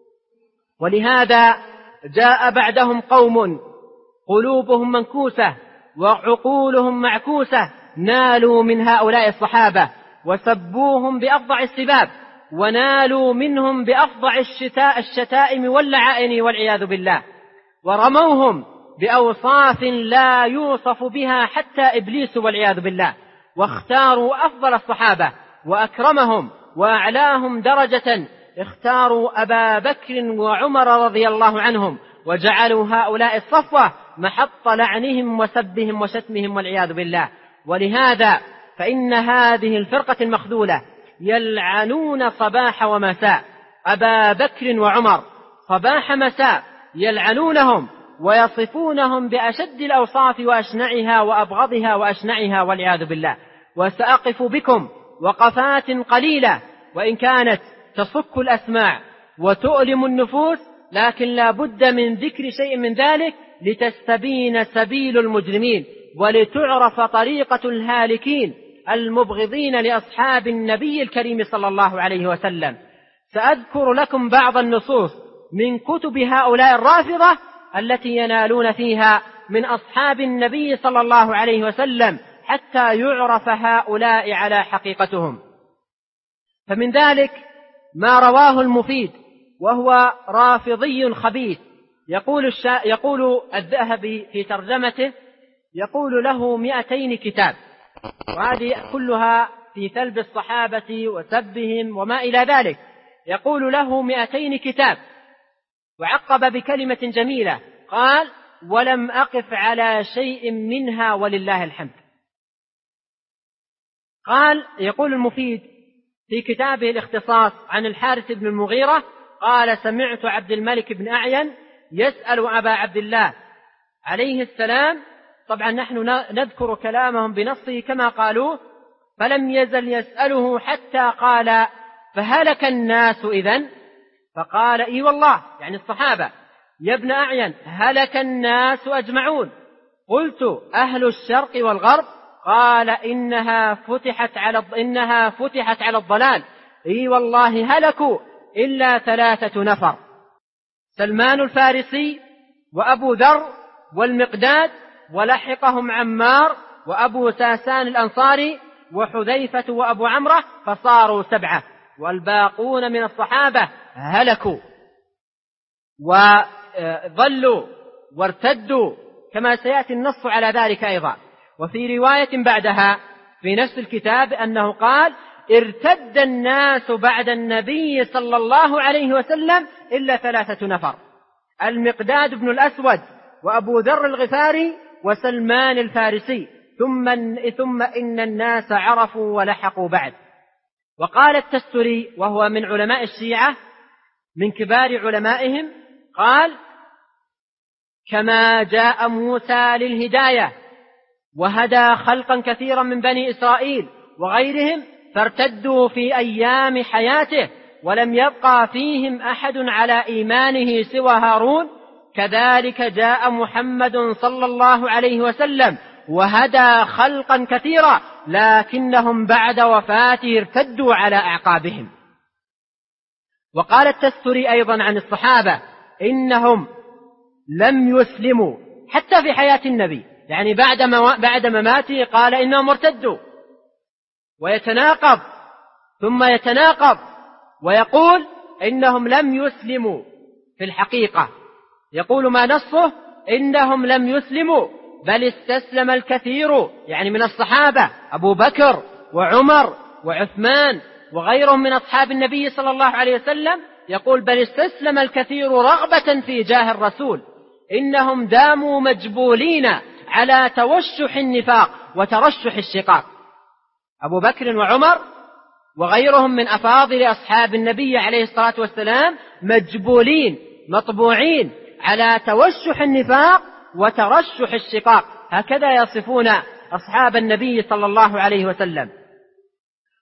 ولهذا جاء بعدهم قوم قلوبهم منكوسة وعقولهم معكوسة، نالوا من هؤلاء الصحابة وسبوهم بأفظع السباب، ونالوا منهم بأفظع الشتائم واللعائن والعياذ بالله، ورموهم بأوصاف لا يوصف بها حتى إبليس والعياذ بالله، واختاروا أفضل الصحابة وأكرمهم وأعلاهم درجة، اختاروا أبا بكر وعمر رضي الله عنهم، وجعلوا هؤلاء الصفوة محط لعنهم وسبهم وشتمهم والعياذ بالله. ولهذا فإن هذه الفرقة المخذولة يلعنون صباح ومساء أبا بكر وعمر، صباح مساء يلعنونهم ويصفونهم بأشد الأوصاف وأشنعها وأبغضها وأشنعها والعياذ بالله. وسأقف بكم وقفات قليلة وإن كانت تصك الأسماع وتؤلم النفوس، لكن لا بد من ذكر شيء من ذلك لتستبين سبيل المجرمين ولتعرف طريقة الهالكين المبغضين لأصحاب النبي الكريم صلى الله عليه وسلم. سأذكر لكم بعض النصوص من كتب هؤلاء الرافضة التي ينالون فيها من أصحاب النبي صلى الله عليه وسلم حتى يعرف هؤلاء على حقيقتهم. فمن ذلك ما رواه المفيد وهو رافضي خبيث، يقول الذهبي في ترجمته، يقول له 200 كتاب، وهذه كلها في سلب الصحابة وسبهم وما إلى ذلك. يقول له 200 كتاب، وعقب بكلمة جميلة قال: ولم أقف على شيء منها ولله الحمد. قال، يقول المفيد في كتابه الاختصاص عن الحارث بن المغيرة قال: سمعت عبد الملك بن أعين يسأل أبا عبد الله عليه السلام، طبعا نحن نذكر كلامهم بنصه كما قالوه، فلم يزل يسأله حتى قال: فهلك الناس إذن؟ فقال: إي والله، يعني الصحابة، يا ابن أعين هلك الناس أجمعون. قلت: أهل الشرق والغرب؟ قال: إنها فتحت على الضلال. إي والله هلكوا إلا 3 نفر: سلمان الفارسي وأبو ذر والمقداد، ولحقهم عمار وأبو ساسان الأنصاري وحذيفة وأبو عمرة، فصاروا 7، والباقون من الصحابة هلكوا وضلوا وارتدوا، كما سيأتي النص على ذلك أيضا. وفي رواية بعدها في نفس الكتاب أنه قال: ارتد الناس بعد النبي صلى الله عليه وسلم إلا 3 نفر: المقداد بن الأسود وأبو ذر الغفاري وسلمان الفارسي، ثم إن الناس عرفوا ولحقوا بعد. وقال التستري وهو من علماء الشيعة من كبار علمائهم قال: كما جاء موسى للهداية وهدى خلقا كثيرا من بني إسرائيل وغيرهم فارتدوا في أيام حياته ولم يبقى فيهم أحد على إيمانه سوى هارون، كذلك جاء محمد صلى الله عليه وسلم وهدى خلقا كثيرا، لكنهم بعد وفاته ارتدوا على أعقابهم. وقال التستري أيضا عن الصحابة: إنهم لم يسلموا حتى في حياة النبي، يعني بعد مماته قال إنهم ارتدوا، ويتناقض ثم يتناقض ويقول إنهم لم يسلموا في الحقيقة. يقول ما نصه: إنهم لم يسلموا بل استسلم الكثير، يعني من الصحابة أبو بكر وعمر وعثمان وغيرهم من أصحاب النبي صلى الله عليه وسلم، يقول: بل استسلم الكثير رغبة في جاه الرسول، إنهم داموا مجبولين على توشح النفاق وترشح الشقاق. أبو بكر وعمر وغيرهم من أفاضل أصحاب النبي عليه الصلاة والسلام مجبولين مطبوعين على توشح النفاق وترشح الشقاق، هكذا يصفون أصحاب النبي صلى الله عليه وسلم.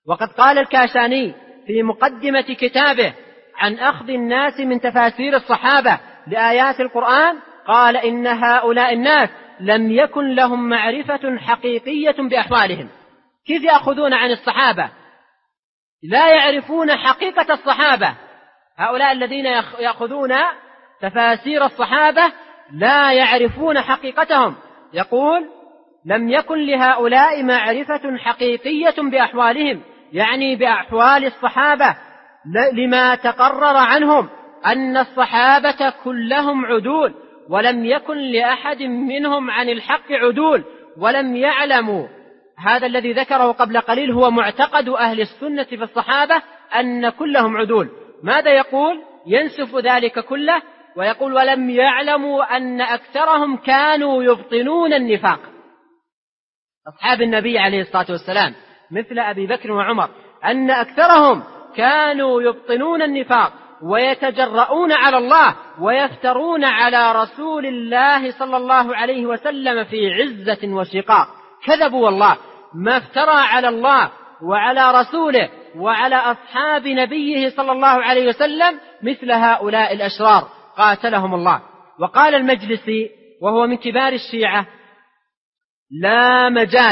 وقد قال الكاشاني في مقدمة كتابه عن أخذ الناس من تفاسير الصحابة لآيات القرآن، قال إن هؤلاء الناس لم يكن لهم معرفة حقيقية بأحوالهم. كيف يأخذون عن الصحابة لا يعرفون حقيقة الصحابة؟ هؤلاء الذين يأخذون تفاسير الصحابة لا يعرفون حقيقتهم. يقول لم يكن لهؤلاء معرفة حقيقية بأحوالهم، يعني بأحوال الصحابة، لما تقرر عنهم أن الصحابة كلهم عدول، ولم يكن لأحد منهم عن الحق عدول، ولم يعلموا. هذا الذي ذكره قبل قليل هو معتقد أهل السنة في الصحابة أن كلهم عدول. ماذا يقول؟ ينسف ذلك كله ويقول ولم يعلموا أن أكثرهم كانوا يبطنون النفاق. أصحاب النبي عليه الصلاة والسلام مثل أبي بكر وعمر أن أكثرهم كانوا يبطنون النفاق ويتجرؤون على الله ويفترون على رسول الله صلى الله عليه وسلم في عزة وشقاق. كذبوا والله، ما افترى على الله وعلى رسوله وعلى أصحاب نبيه صلى الله عليه وسلم مثل هؤلاء الأشرار قاتلهم الله. وقال المجلسي وهو من كبار الشيعة لا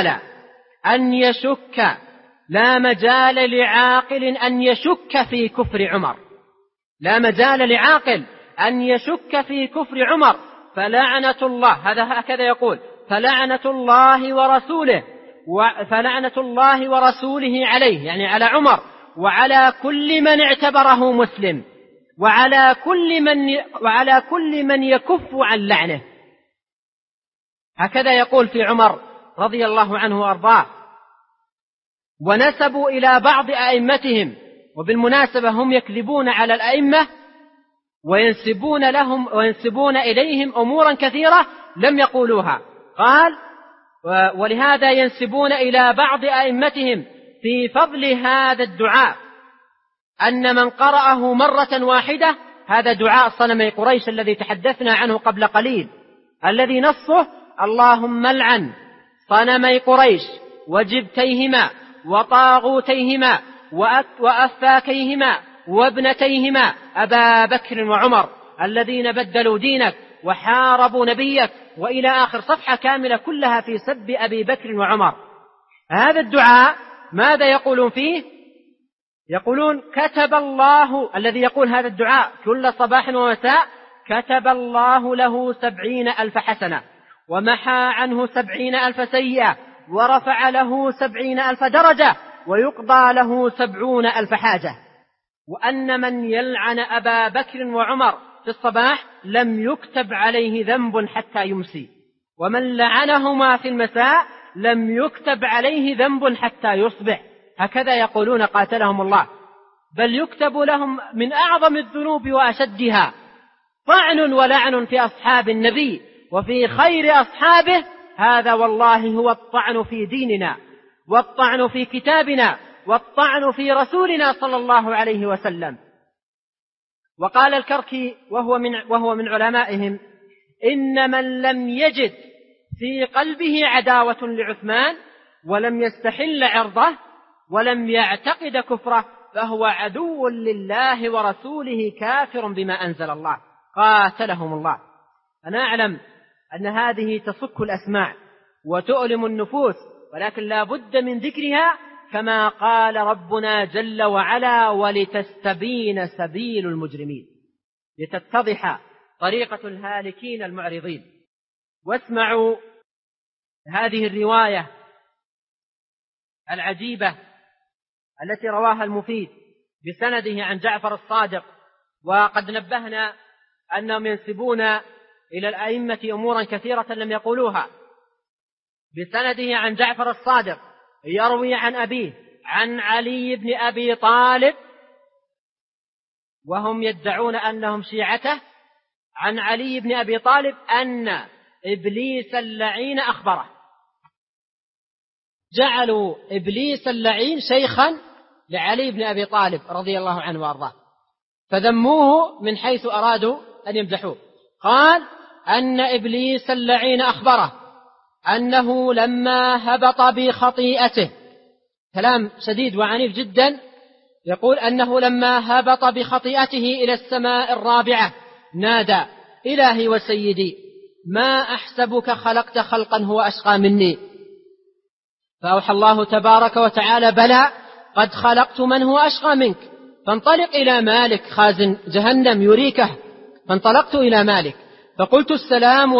مجال لعاقل أن يشك في كفر عمر، لا مجال لعاقل أن يشك في كفر عمر، فلعنة الله، هكذا يقول، فلعنة الله ورسوله عليه، يعني على عمر، وعلى كل من اعتبره مسلم، وعلى كل من يكف عن لعنه. هكذا يقول في عمر رضي الله عنه وأرضاه. ونسبوا إلى بعض أئمتهم، وبالمناسبة هم يكذبون على الأئمة وينسبون إليهم أمورا كثيرة لم يقولوها. قال ولهذا ينسبون إلى بعض أئمتهم في فضل هذا الدعاء أن من قرأه مرة واحدة، هذا دعاء صنمي قريش الذي تحدثنا عنه قبل قليل، الذي نصه اللهم لعن صنمي قريش وجبتيهما وطاغوتيهما وأفاكيهما وابنتيهما أبا بكر وعمر الذين بدلوا دينك وحاربوا نبيك، وإلى آخر صفحة كاملة كلها في سب أبي بكر وعمر. هذا الدعاء ماذا يقولون فيه؟ يقولون كتب الله، الذي يقول هذا الدعاء كل صباح ومساء، كتب الله له 70,000 حسنة ومحى عنه 70,000 سيئة ورفع له 70,000 درجة ويقضى له 70,000 حاجة. وأن من يلعن أبا بكر وعمر في الصباح لم يكتب عليه ذنب حتى يمسي، ومن لعنهما في المساء لم يكتب عليه ذنب حتى يصبح. هكذا يقولون قاتلهم الله. بل يكتب لهم من أعظم الذنوب وأشدها طعن ولعن في أصحاب النبي وفي خير أصحابه. هذا والله هو الطعن في ديننا والطعن في كتابنا والطعن في رسولنا صلى الله عليه وسلم. وقال الكركي وهو من علمائهم إن من لم يجد في قلبه عداوة لعثمان ولم يستحل عرضه ولم يعتقد كفره فهو عدو لله ورسوله كافر بما أنزل الله، قاتلهم الله. أنا أعلم أن هذه تصك الأسماع وتؤلم النفوس، ولكن لا بد من ذكرها كما قال ربنا جل وعلا ولتستبين سبيل المجرمين، لتتضح طريقة الهالكين المعرضين. واسمعوا هذه الرواية العجيبة التي رواها المفيد بسنده عن جعفر الصادق، وقد نبهنا أنهم ينسبون إلى الأئمة أمورا كثيرة لم يقولوها. بسنده عن جعفر الصادق يروي عن أبيه عن علي بن أبي طالب، وهم يدعون أنهم شيعته، عن علي بن أبي طالب أن إبليس اللعين أخبره. جعلوا إبليس اللعين شيخا لعلي بن أبي طالب رضي الله عنه وأرضاه، فذموه من حيث أرادوا أن يمدحوه. قال أن إبليس اللعين أخبره أنه لما هبط بخطيئته كلام شديد وعنيف جدا. يقول أنه لما هبط بخطيئته إلى السماء الرابعة نادى: إلهي وسيدي، ما أحسبك خلقت خلقا هو أشقى مني. فأوحى الله تبارك وتعالى: بلى، قد خلقت من هو أشقى منك، فانطلق إلى مالك خازن جهنم يريكه. فانطلقت إلى مالك فقلت: السلام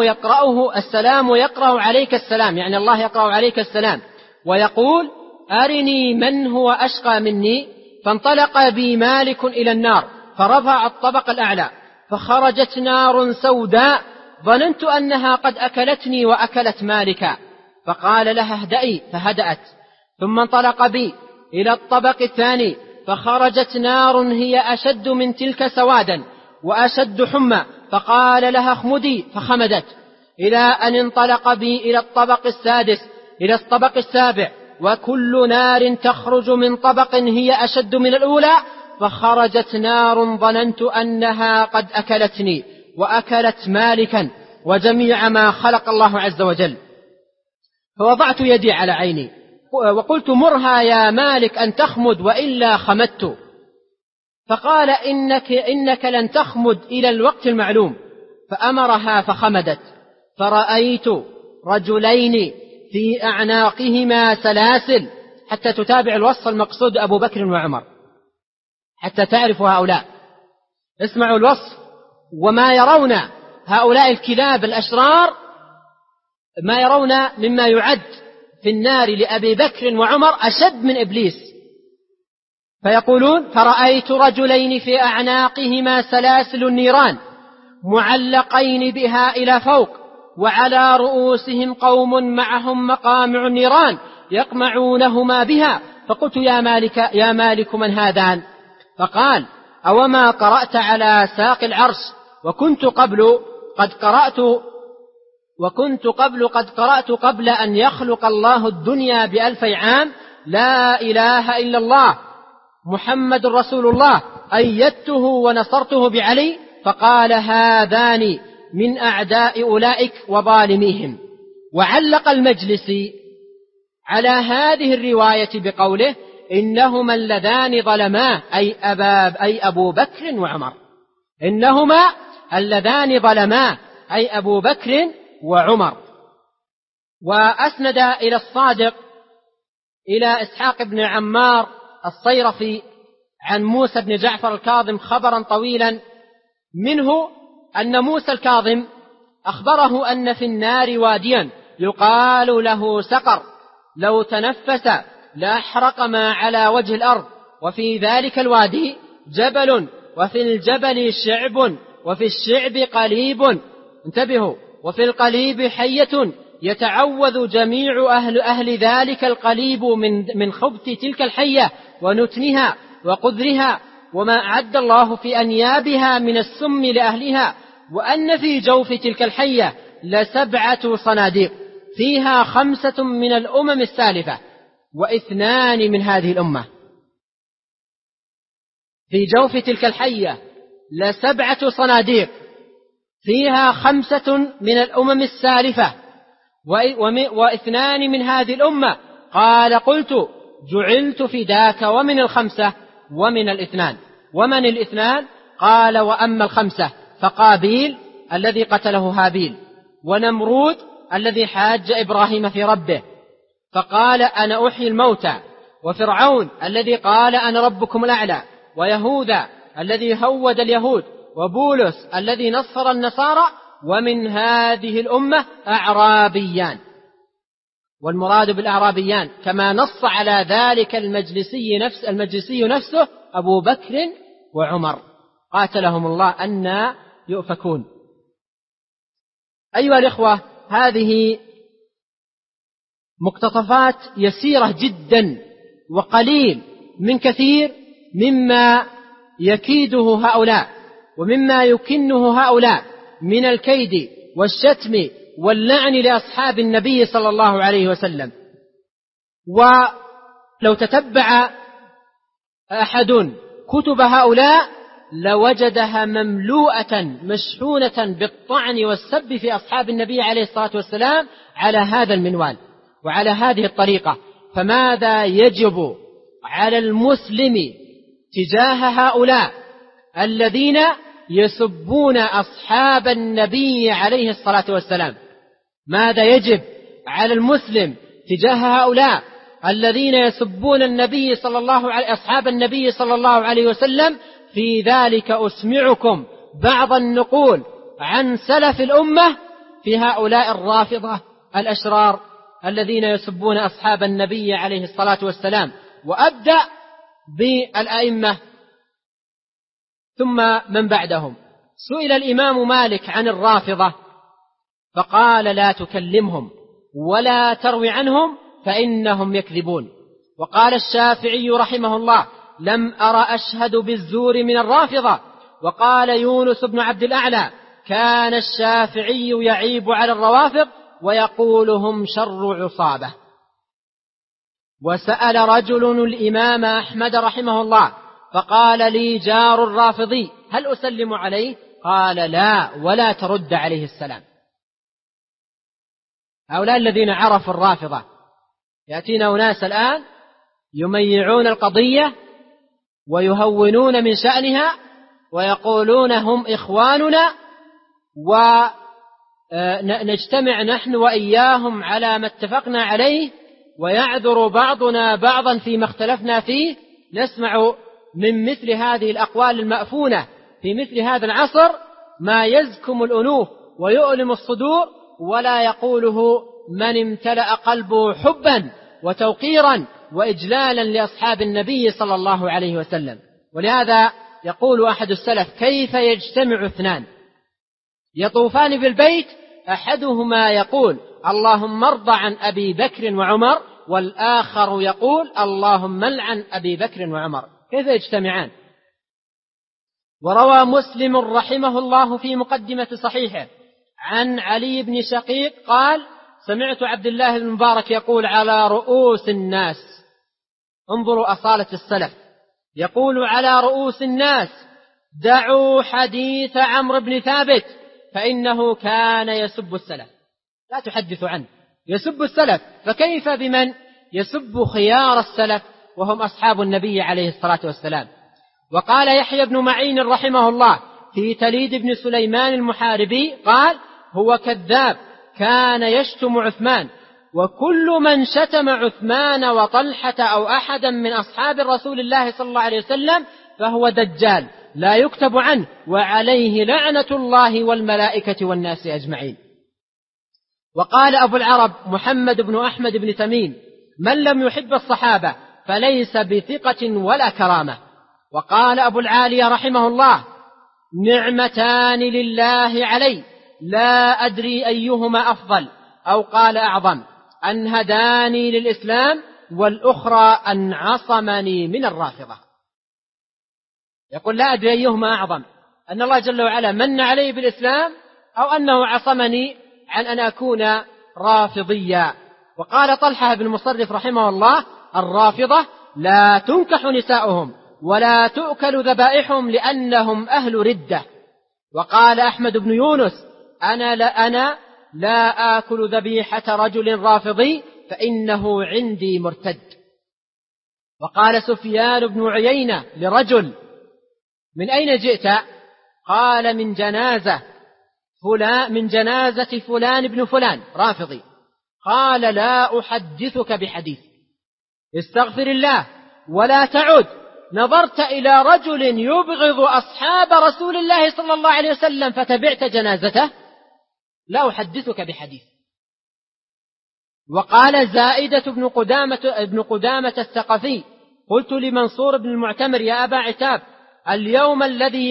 ويقرأ عليك السلام، يعني الله يقرأ عليك السلام، ويقول: أرني من هو أشقى مني. فانطلق بي مالك إلى النار فرفع الطبق الأعلى فخرجت نار سوداء، ظننت أنها قد أكلتني وأكلت مالكا، فقال لها: اهدئي، فهدأت. ثم انطلق بي إلى الطبق الثاني فخرجت نار هي أشد من تلك سوادا وأشد حمى، فقال لها: اخمدي، فخمدت. إلى أن انطلق بي إلى الطبق السادس، إلى الطبق السابع، وكل نار تخرج من طبق هي أشد من الأولى، فخرجت نار ظننت أنها قد أكلتني وأكلت مالكا وجميع ما خلق الله عز وجل. فوضعت يدي على عيني وقلت: مرها يا مالك أن تخمد وإلا خمدت. فقال: إنك لن تخمد إلى الوقت المعلوم. فأمرها فخمدت. فرأيت رجلين في أعناقهما سلاسل، حتى تتابع الوصف المقصود أبو بكر وعمر، حتى تعرفوا هؤلاء. اسمعوا الوصف وما يرون هؤلاء الكلاب الأشرار، ما يرون مما يعد في النار لأبي بكر وعمر أشد من إبليس. فيقولون: فرأيت رجلين في أعناقهما سلاسل النيران معلقين بها إلى فوق، وعلى رؤوسهم قوم معهم مقامع النيران يقمعونهما بها. فقلت: يا مالك من هذان؟ فقال: أوما قرأت على ساق العرش وكنت قبل قد قرأت قبل أن يخلق الله الدنيا ب2000 عام: لا إله إلا الله محمد رسول الله، أيدته ونصرته بعلي. فقال: هذان من أعداء أولئك وظالميهم. وعلق المجلسي على هذه الرواية بقوله: إنهما اللذان ظلما، أي أبو بكر وعمر. إنهما اللذان ظلما، أي أبو بكر وعمر. وأسند إلى الصادق إلى إسحاق بن عمار الصيرفي عن موسى بن جعفر الكاظم خبرا طويلا، منه أن موسى الكاظم أخبره أن في النار واديا يقال له سقر، لو تنفس لأحرق ما على وجه الأرض، وفي ذلك الوادي جبل، وفي الجبل شعب، وفي الشعب قليب، انتبهوا، وفي القليب حية يتعوذ جميع أهل ذلك القليب من خبث تلك الحية ونتنها وقذرها وما أعد الله في أنيابها من السم لأهلها، وأن في جوف تلك الحية ل7 صناديق فيها 5 من الأمم السالفة و2 من هذه الأمة. في جوف تلك الحية ل7 صناديق فيها 5 من الأمم السالفة و2 من هذه الأمة. قال: قلت: جعلت فداك ومن 5 ومن 2. ومن 2؟ قال: وأما 5 فقابيل الذي قتله هابيل، ونمرود الذي حاج إبراهيم في ربه فقال: أنا أحيي الموتى، وفرعون الذي قال: أنا ربكم الأعلى، ويهوذا الذي هود اليهود، وبولس الذي نصر النصارى، ومن هذه الأمة أعرابيان. والمراد بالأعرابيان كما نص على ذلك المجلسي نفسه أبو بكر وعمر قاتلهم الله أن يؤفكون. أيها الإخوة، هذه مقتطفات يسيرة جدا وقليل من كثير مما يكيده هؤلاء ومما يكنه هؤلاء من الكيد والشتم واللعن لأصحاب النبي صلى الله عليه وسلم. ولو تتبع أحد كتب هؤلاء لوجدها مملوءة مشحونة بالطعن والسب في أصحاب النبي عليه الصلاة والسلام على هذا المنوال وعلى هذه الطريقة. فماذا يجب على المسلم تجاه هؤلاء الذين يسبون أصحاب النبي عليه الصلاة والسلام؟ ماذا يجب على المسلم تجاه هؤلاء الذين يسبون النبي صلى الله عليه أصحاب النبي صلى الله عليه وسلم؟ في ذلك أسمعكم بعض النقول عن سلف الأمة في هؤلاء الرافضة الأشرار الذين يسبون أصحاب النبي عليه الصلاة والسلام. وأبدأ بالأئمة ثم من بعدهم. سئل الإمام مالك عن الرافضة فقال: لا تكلمهم ولا تروي عنهم فإنهم يكذبون. وقال الشافعي رحمه الله: لم أر أشهد بالزور من الرافضة. وقال يونس بن عبد الأعلى: كان الشافعي يعيب على الروافض ويقول هم شر عصابة. وسأل رجل الإمام أحمد رحمه الله فقال: لي جار الرافضي هل أسلم عليه؟ قال: لا، ولا ترد عليه السلام. هؤلاء الذين عرفوا الرافضة، يأتينا أناس الآن يميعون القضية ويهونون من شأنها ويقولون هم إخواننا ونجتمع نحن وإياهم على ما اتفقنا عليه ويعذر بعضنا بعضا فيما اختلفنا فيه. نسمع من مثل هذه الأقوال المأفونة في مثل هذا العصر ما يزكم الأنوف ويؤلم الصدور، ولا يقوله من امتلأ قلبه حبا وتوقيرا وإجلالا لأصحاب النبي صلى الله عليه وسلم. ولهذا يقول أحد السلف: كيف يجتمع اثنان يطوفان بالبيت أحدهما يقول اللهم ارض عن أبي بكر وعمر، والآخر يقول اللهم لعن أبي بكر وعمر، كيف يجتمعان؟ وروى مسلم رحمه الله في مقدمة صحيحه عن علي بن شقيق قال: سمعت عبد الله بن مبارك يقول على رؤوس الناس، انظروا أصالة السلف، يقول على رؤوس الناس: دعوا حديث عمرو بن ثابت فإنه كان يسب السلف. لا تحدث عنه، يسب السلف، فكيف بمن يسب خيار السلف وهم أصحاب النبي عليه الصلاة والسلام؟ وقال يحيى بن معين رحمه الله في تليد بن سليمان المحاربي قال: هو كذاب كان يشتم عثمان، وكل من شتم عثمان وطلحة أو أحدا من أصحاب رسول الله صلى الله عليه وسلم فهو دجال لا يكتب عنه وعليه لعنة الله والملائكة والناس أجمعين. وقال أبو العرب محمد بن أحمد بن تميم: من لم يحب الصحابة فليس بثقة ولا كرامة. وقال أبو العالية رحمه الله: نعمتان لله علي لا أدري أيهما أفضل، أو قال أعظم: أن هداني للإسلام، والأخرى أن عصمني من الرافضة. يقول لا أدري أيهما أعظم، أن الله جل وعلا من علي بالإسلام أو أنه عصمني عن أن أكون رافضيا. وقال طلحة بن مصرف رحمه الله: الرافضة لا تنكح نساؤهم ولا تؤكل ذبائحهم لأنهم أهل ردة. وقال أحمد بن يونس: أنا لا آكل ذبيحة رجل رافضي فإنه عندي مرتد. وقال سفيان بن عيينة لرجل: من أين جئت؟ قال: من جنازة فلان بن فلان رافضي. قال: لا أحدثك بحديث، استغفر الله ولا تعد. نظرت إلى رجل يبغض أصحاب رسول الله صلى الله عليه وسلم فتبعت جنازته، لا أحدثك بحديث. وقال زائدة ابن قدامة الثقفي: قلت لمنصور بن المعتمر: يا أبا عتاب، اليوم الذي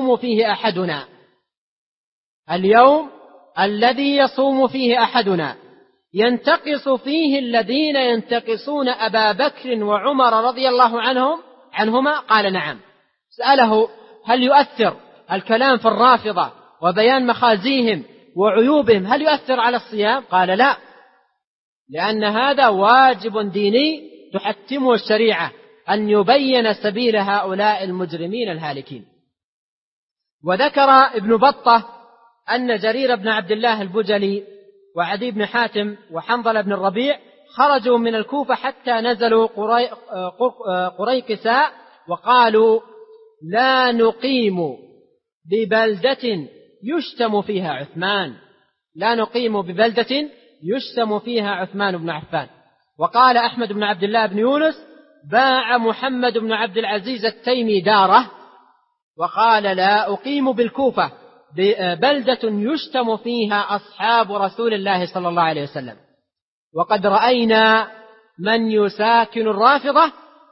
يصوم فيه أحدنا ينتقص فيه الذين ينتقصون أبا بكر وعمر رضي الله عنهما؟ قال: نعم. سأله: هل يؤثر الكلام في الرافضة وبيان مخازيهم وعيوبهم هل يؤثر على الصيام؟ قال: لا، لأن هذا واجب ديني تحتمه الشريعة، أن يبين سبيل هؤلاء المجرمين الهالكين. وذكر ابن بطة أن جرير بن عبد الله البجلي وعدي بن حاتم وحنظل بن الربيع خرجوا من الكوفة حتى نزلوا قريقساء وقالوا لا نقيم ببلدة يشتم فيها عثمان، لا نقيم ببلدة يشتم فيها عثمان بن عفان. وقال أحمد بن عبد الله بن يونس باع محمد بن عبد العزيز التيمي داره وقال لا أقيم بالكوفة ببلدة يشتم فيها أصحاب رسول الله صلى الله عليه وسلم. وقد رأينا من يساكن الرافضة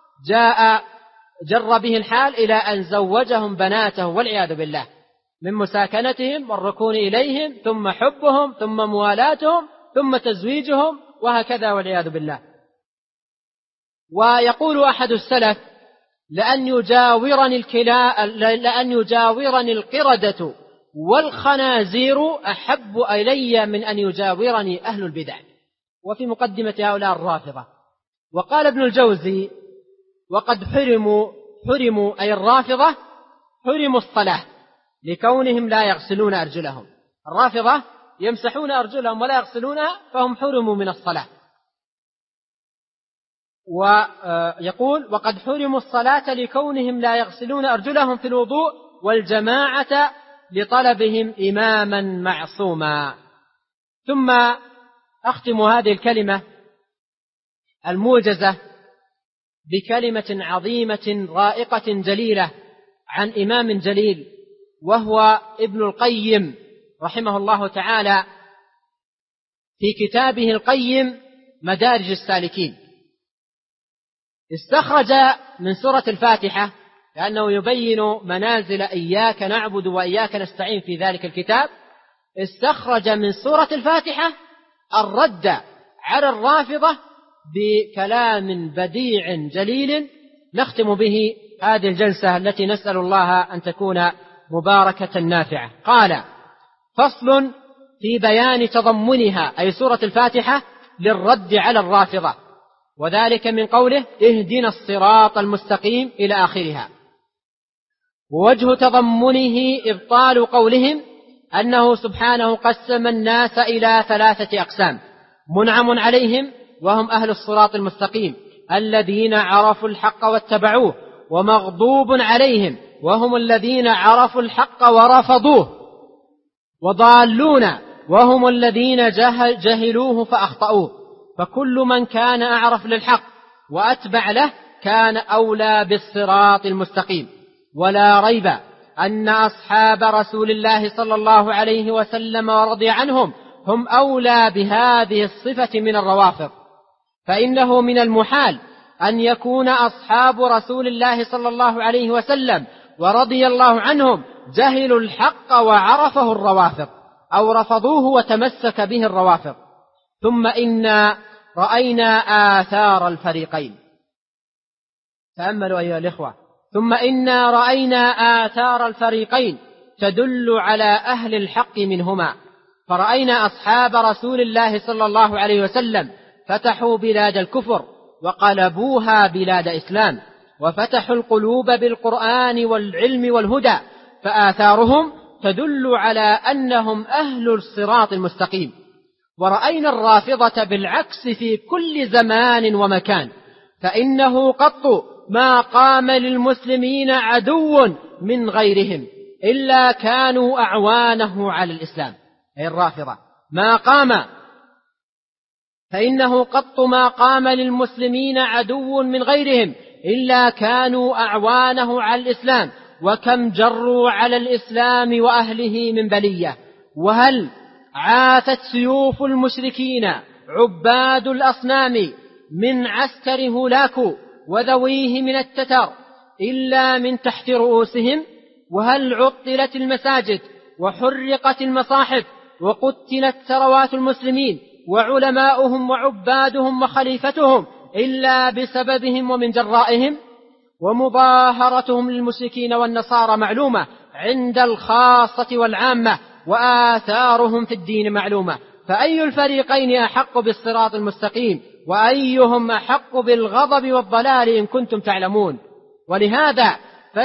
جر به الحال إلى أن زوجهم بناته والعياذ بالله، من مساكنتهم والركون إليهم ثم حبهم ثم موالاتهم ثم تزويجهم وهكذا والعياذ بالله. ويقول أحد السلف لأن يجاورني القردة والخنازير أحب إلي من أن يجاورني أهل البدع، وفي مقدمة هؤلاء الرافضة. وقال ابن الجوزي وقد حرموا أي الرافضة حرموا الصلاة لكونهم لا يغسلون أرجلهم. الرافضة يمسحون أرجلهم ولا يغسلونها فهم حرموا من الصلاة. ويقول وقد حرموا الصلاة لكونهم لا يغسلون أرجلهم في الوضوء والجماعة لطلبهم إماما معصوما. ثم أختم هذه الكلمة الموجزة بكلمة عظيمة رائقة جليلة عن إمام جليل، وهو ابن القيم رحمه الله تعالى في كتابه القيم مدارج السالكين. استخرج من سورة الفاتحة لأنه يبين منازل إياك نعبد وإياك نستعين في ذلك الكتاب، استخرج من سورة الفاتحة الرد على الرافضة بكلام بديع جليل نختم به هذه الجلسة التي نسأل الله أن تكون مباركة نافعة. قال فصل في بيان تضمنها أي سورة الفاتحة للرد على الرافضة، وذلك من قوله اهدنا الصراط المستقيم إلى آخرها. ووجه تضمنه إبطال قولهم أنه سبحانه قسم الناس إلى 3 أقسام: منعم عليهم وهم أهل الصراط المستقيم الذين عرفوا الحق واتبعوه، ومغضوب عليهم وهم الذين عرفوا الحق ورفضوه، وضالون وهم الذين جهلوه فأخطأوه. فكل من كان أعرف للحق وأتبع له كان أولى بالصراط المستقيم. ولا ريب أن أصحاب رسول الله صلى الله عليه وسلم ورضي عنهم هم أولى بهذه الصفة من الروافض، فإنه من المحال أن يكون أصحاب رسول الله صلى الله عليه وسلم ورضي الله عنهم جهلوا الحق وعرفه الروافض أو رفضوه وتمسك به الروافض. ثم إنا رأينا آثار الفريقين. تأملوا أيها الإخوة، ثم إنا رأينا آثار الفريقين تدل على أهل الحق منهما، فرأينا أصحاب رسول الله صلى الله عليه وسلم فتحوا بلاد الكفر وقلبوها بلاد إسلام، وفتحوا القلوب بالقرآن والعلم والهدى، فآثارهم تدل على أنهم أهل الصراط المستقيم. ورأينا الرافضة بالعكس في كل زمان ومكان، فإنه قط ما قام للمسلمين عدو من غيرهم إلا كانوا أعوانه على الإسلام. أي الرافضة فإنه قط ما قام للمسلمين عدو من غيرهم إلا كانوا أعوانه على الإسلام، وكم جروا على الإسلام وأهله من بلية. وهل عاثت سيوف المشركين عباد الأصنام من عسكر هولاكو وذويه من التتر إلا من تحت رؤوسهم؟ وهل عطلت المساجد وحرقت المصاحف وقتلت ثروات المسلمين وعلماؤهم وعبادهم وخليفتهم إلا بسببهم ومن جرائهم؟ ومظاهرتهم للمشركين والنصارى معلومة عند الخاصة والعامة، وآثارهم في الدين معلومة، فأي الفريقين أحق بالصراط المستقيم وأيهم أحق بالغضب والضلال إن كنتم تعلمون؟ ولهذا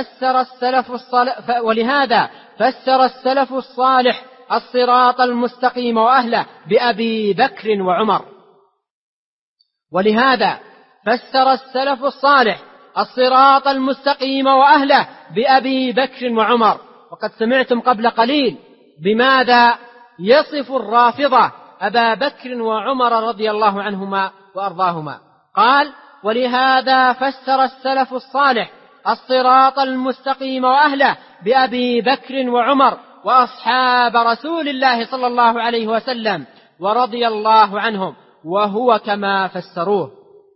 فسر السلف الصالح الصراط المستقيم وأهله بأبي بكر وعمر. ولهذا فسر السلف الصالح الصراط المستقيم وأهله بأبي بكر وعمر. وقد سمعتم قبل قليل بماذا يصف الرافضة أبا بكر وعمر رضي الله عنهما وأرضاهما. قال: ولهذا فسر السلف الصالح الصراط المستقيم وأهله بأبي بكر وعمر وأصحاب رسول الله صلى الله عليه وسلم ورضي الله عنهم، وهو كما فسروه،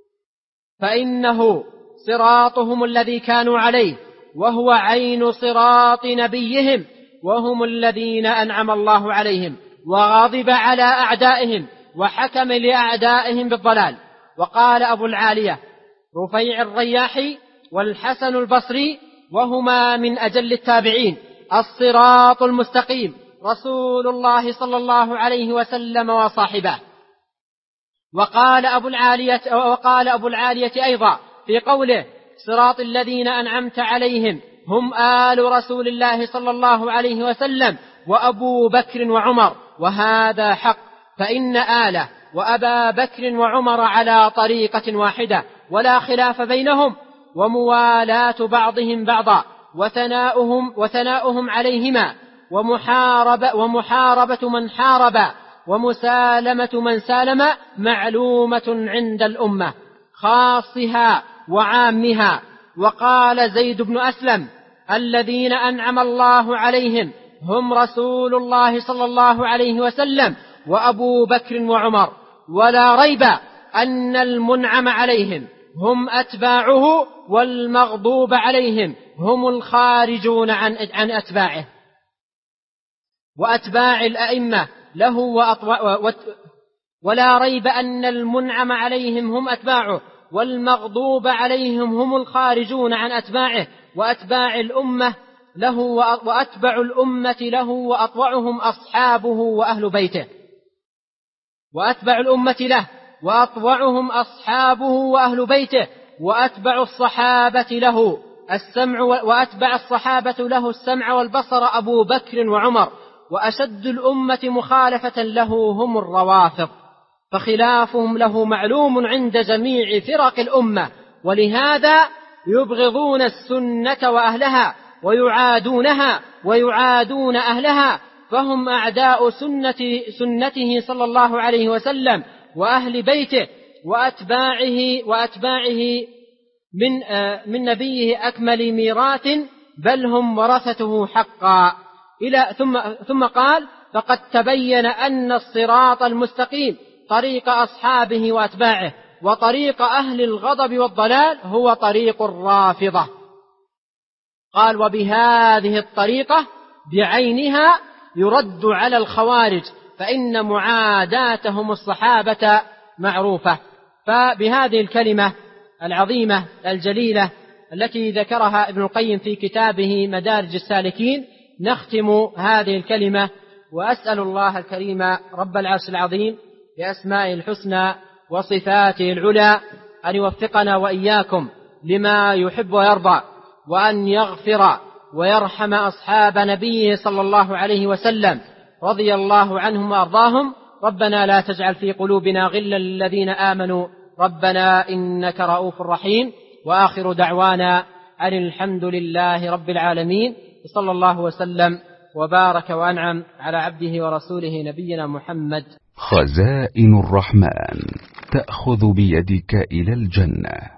فإنه صراطهم الذي كانوا عليه، وهو عين صراط نبيهم، وهم الذين أنعم الله عليهم وغضب على أعدائهم وحكم لأعدائهم بالضلال. وقال أبو العالية رفيع الرياحي والحسن البصري وهما من أجل التابعين: الصراط المستقيم رسول الله صلى الله عليه وسلم وصاحبه. وقال أبو العالية أيضا في قوله: صراط الذين أنعمت عليهم هم آل رسول الله صلى الله عليه وسلم وأبو بكر وعمر، وهذا حق، فإن آله وأبا بكر وعمر على طريقة واحدة ولا خلاف بينهم، وموالاة بعضهم بعضا وثناؤهم عليهما، ومحاربة من حارب ومسالمة من سالم معلومة عند الأمة خاصها وعامها. وقال زيد بن أسلم: الذين أنعم الله عليهم هم رسول الله صلى الله عليه وسلم وأبو بكر وعمر، ولا ريب أن المنعم عليهم هم أتباعه، والمغضوب عليهم هم الخارجون عن أتباعه وأتباع الأئمة له ولا ريب أن المنعم عليهم هم أتباعه، والمغضوب عليهم هم الخارجون عن أتباعه وأتباع الأمة له، وأتبع الأمة له وأطوعهم أصحابه وأهل بيته. وأتبع الأمة له وأطوعهم أصحابه وأهل بيته، وأتبع الصحابة له السمع والبصر أبو بكر وعمر، وأشد الأمة مخالفة له هم الروافض، فخلافهم له معلوم عند جميع فرق الأمة، ولهذا يبغضون السنة وأهلها ويعادونها ويعادون أهلها، فهم أعداء سنته صلى الله عليه وسلم وأهل بيته وأتباعه من نبيه أكمل ميراث، بل هم ورثته حقا. ثم قال: فقد تبين أن الصراط المستقيم طريق أصحابه وأتباعه، وطريق أهل الغضب والضلال هو طريق الرافضة. قال: وبهذه الطريقة بعينها يرد على الخوارج، فإن معاداتهم الصحابة معروفة. فبهذه الكلمة العظيمة الجليلة التي ذكرها ابن القيم في كتابه مدارج السالكين نختم هذه الكلمة، وأسأل الله الكريم رب العرش العظيم بأسمائه الحسنى وصفاته العلى أن يوفقنا وإياكم لما يحب ويرضى، وأن يغفر ويرحم أصحاب نبيه صلى الله عليه وسلم رضي الله عنهم وأرضاهم. ربنا لا تجعل في قلوبنا غلا للذين آمنوا ربنا إنك رؤوف رحيم. وآخر دعوانا أن الحمد لله رب العالمين، صلى الله وسلم وبارك وأنعم على عبده ورسوله نبينا محمد. خزائن الرحمن تأخذ بيدك إلى الجنة.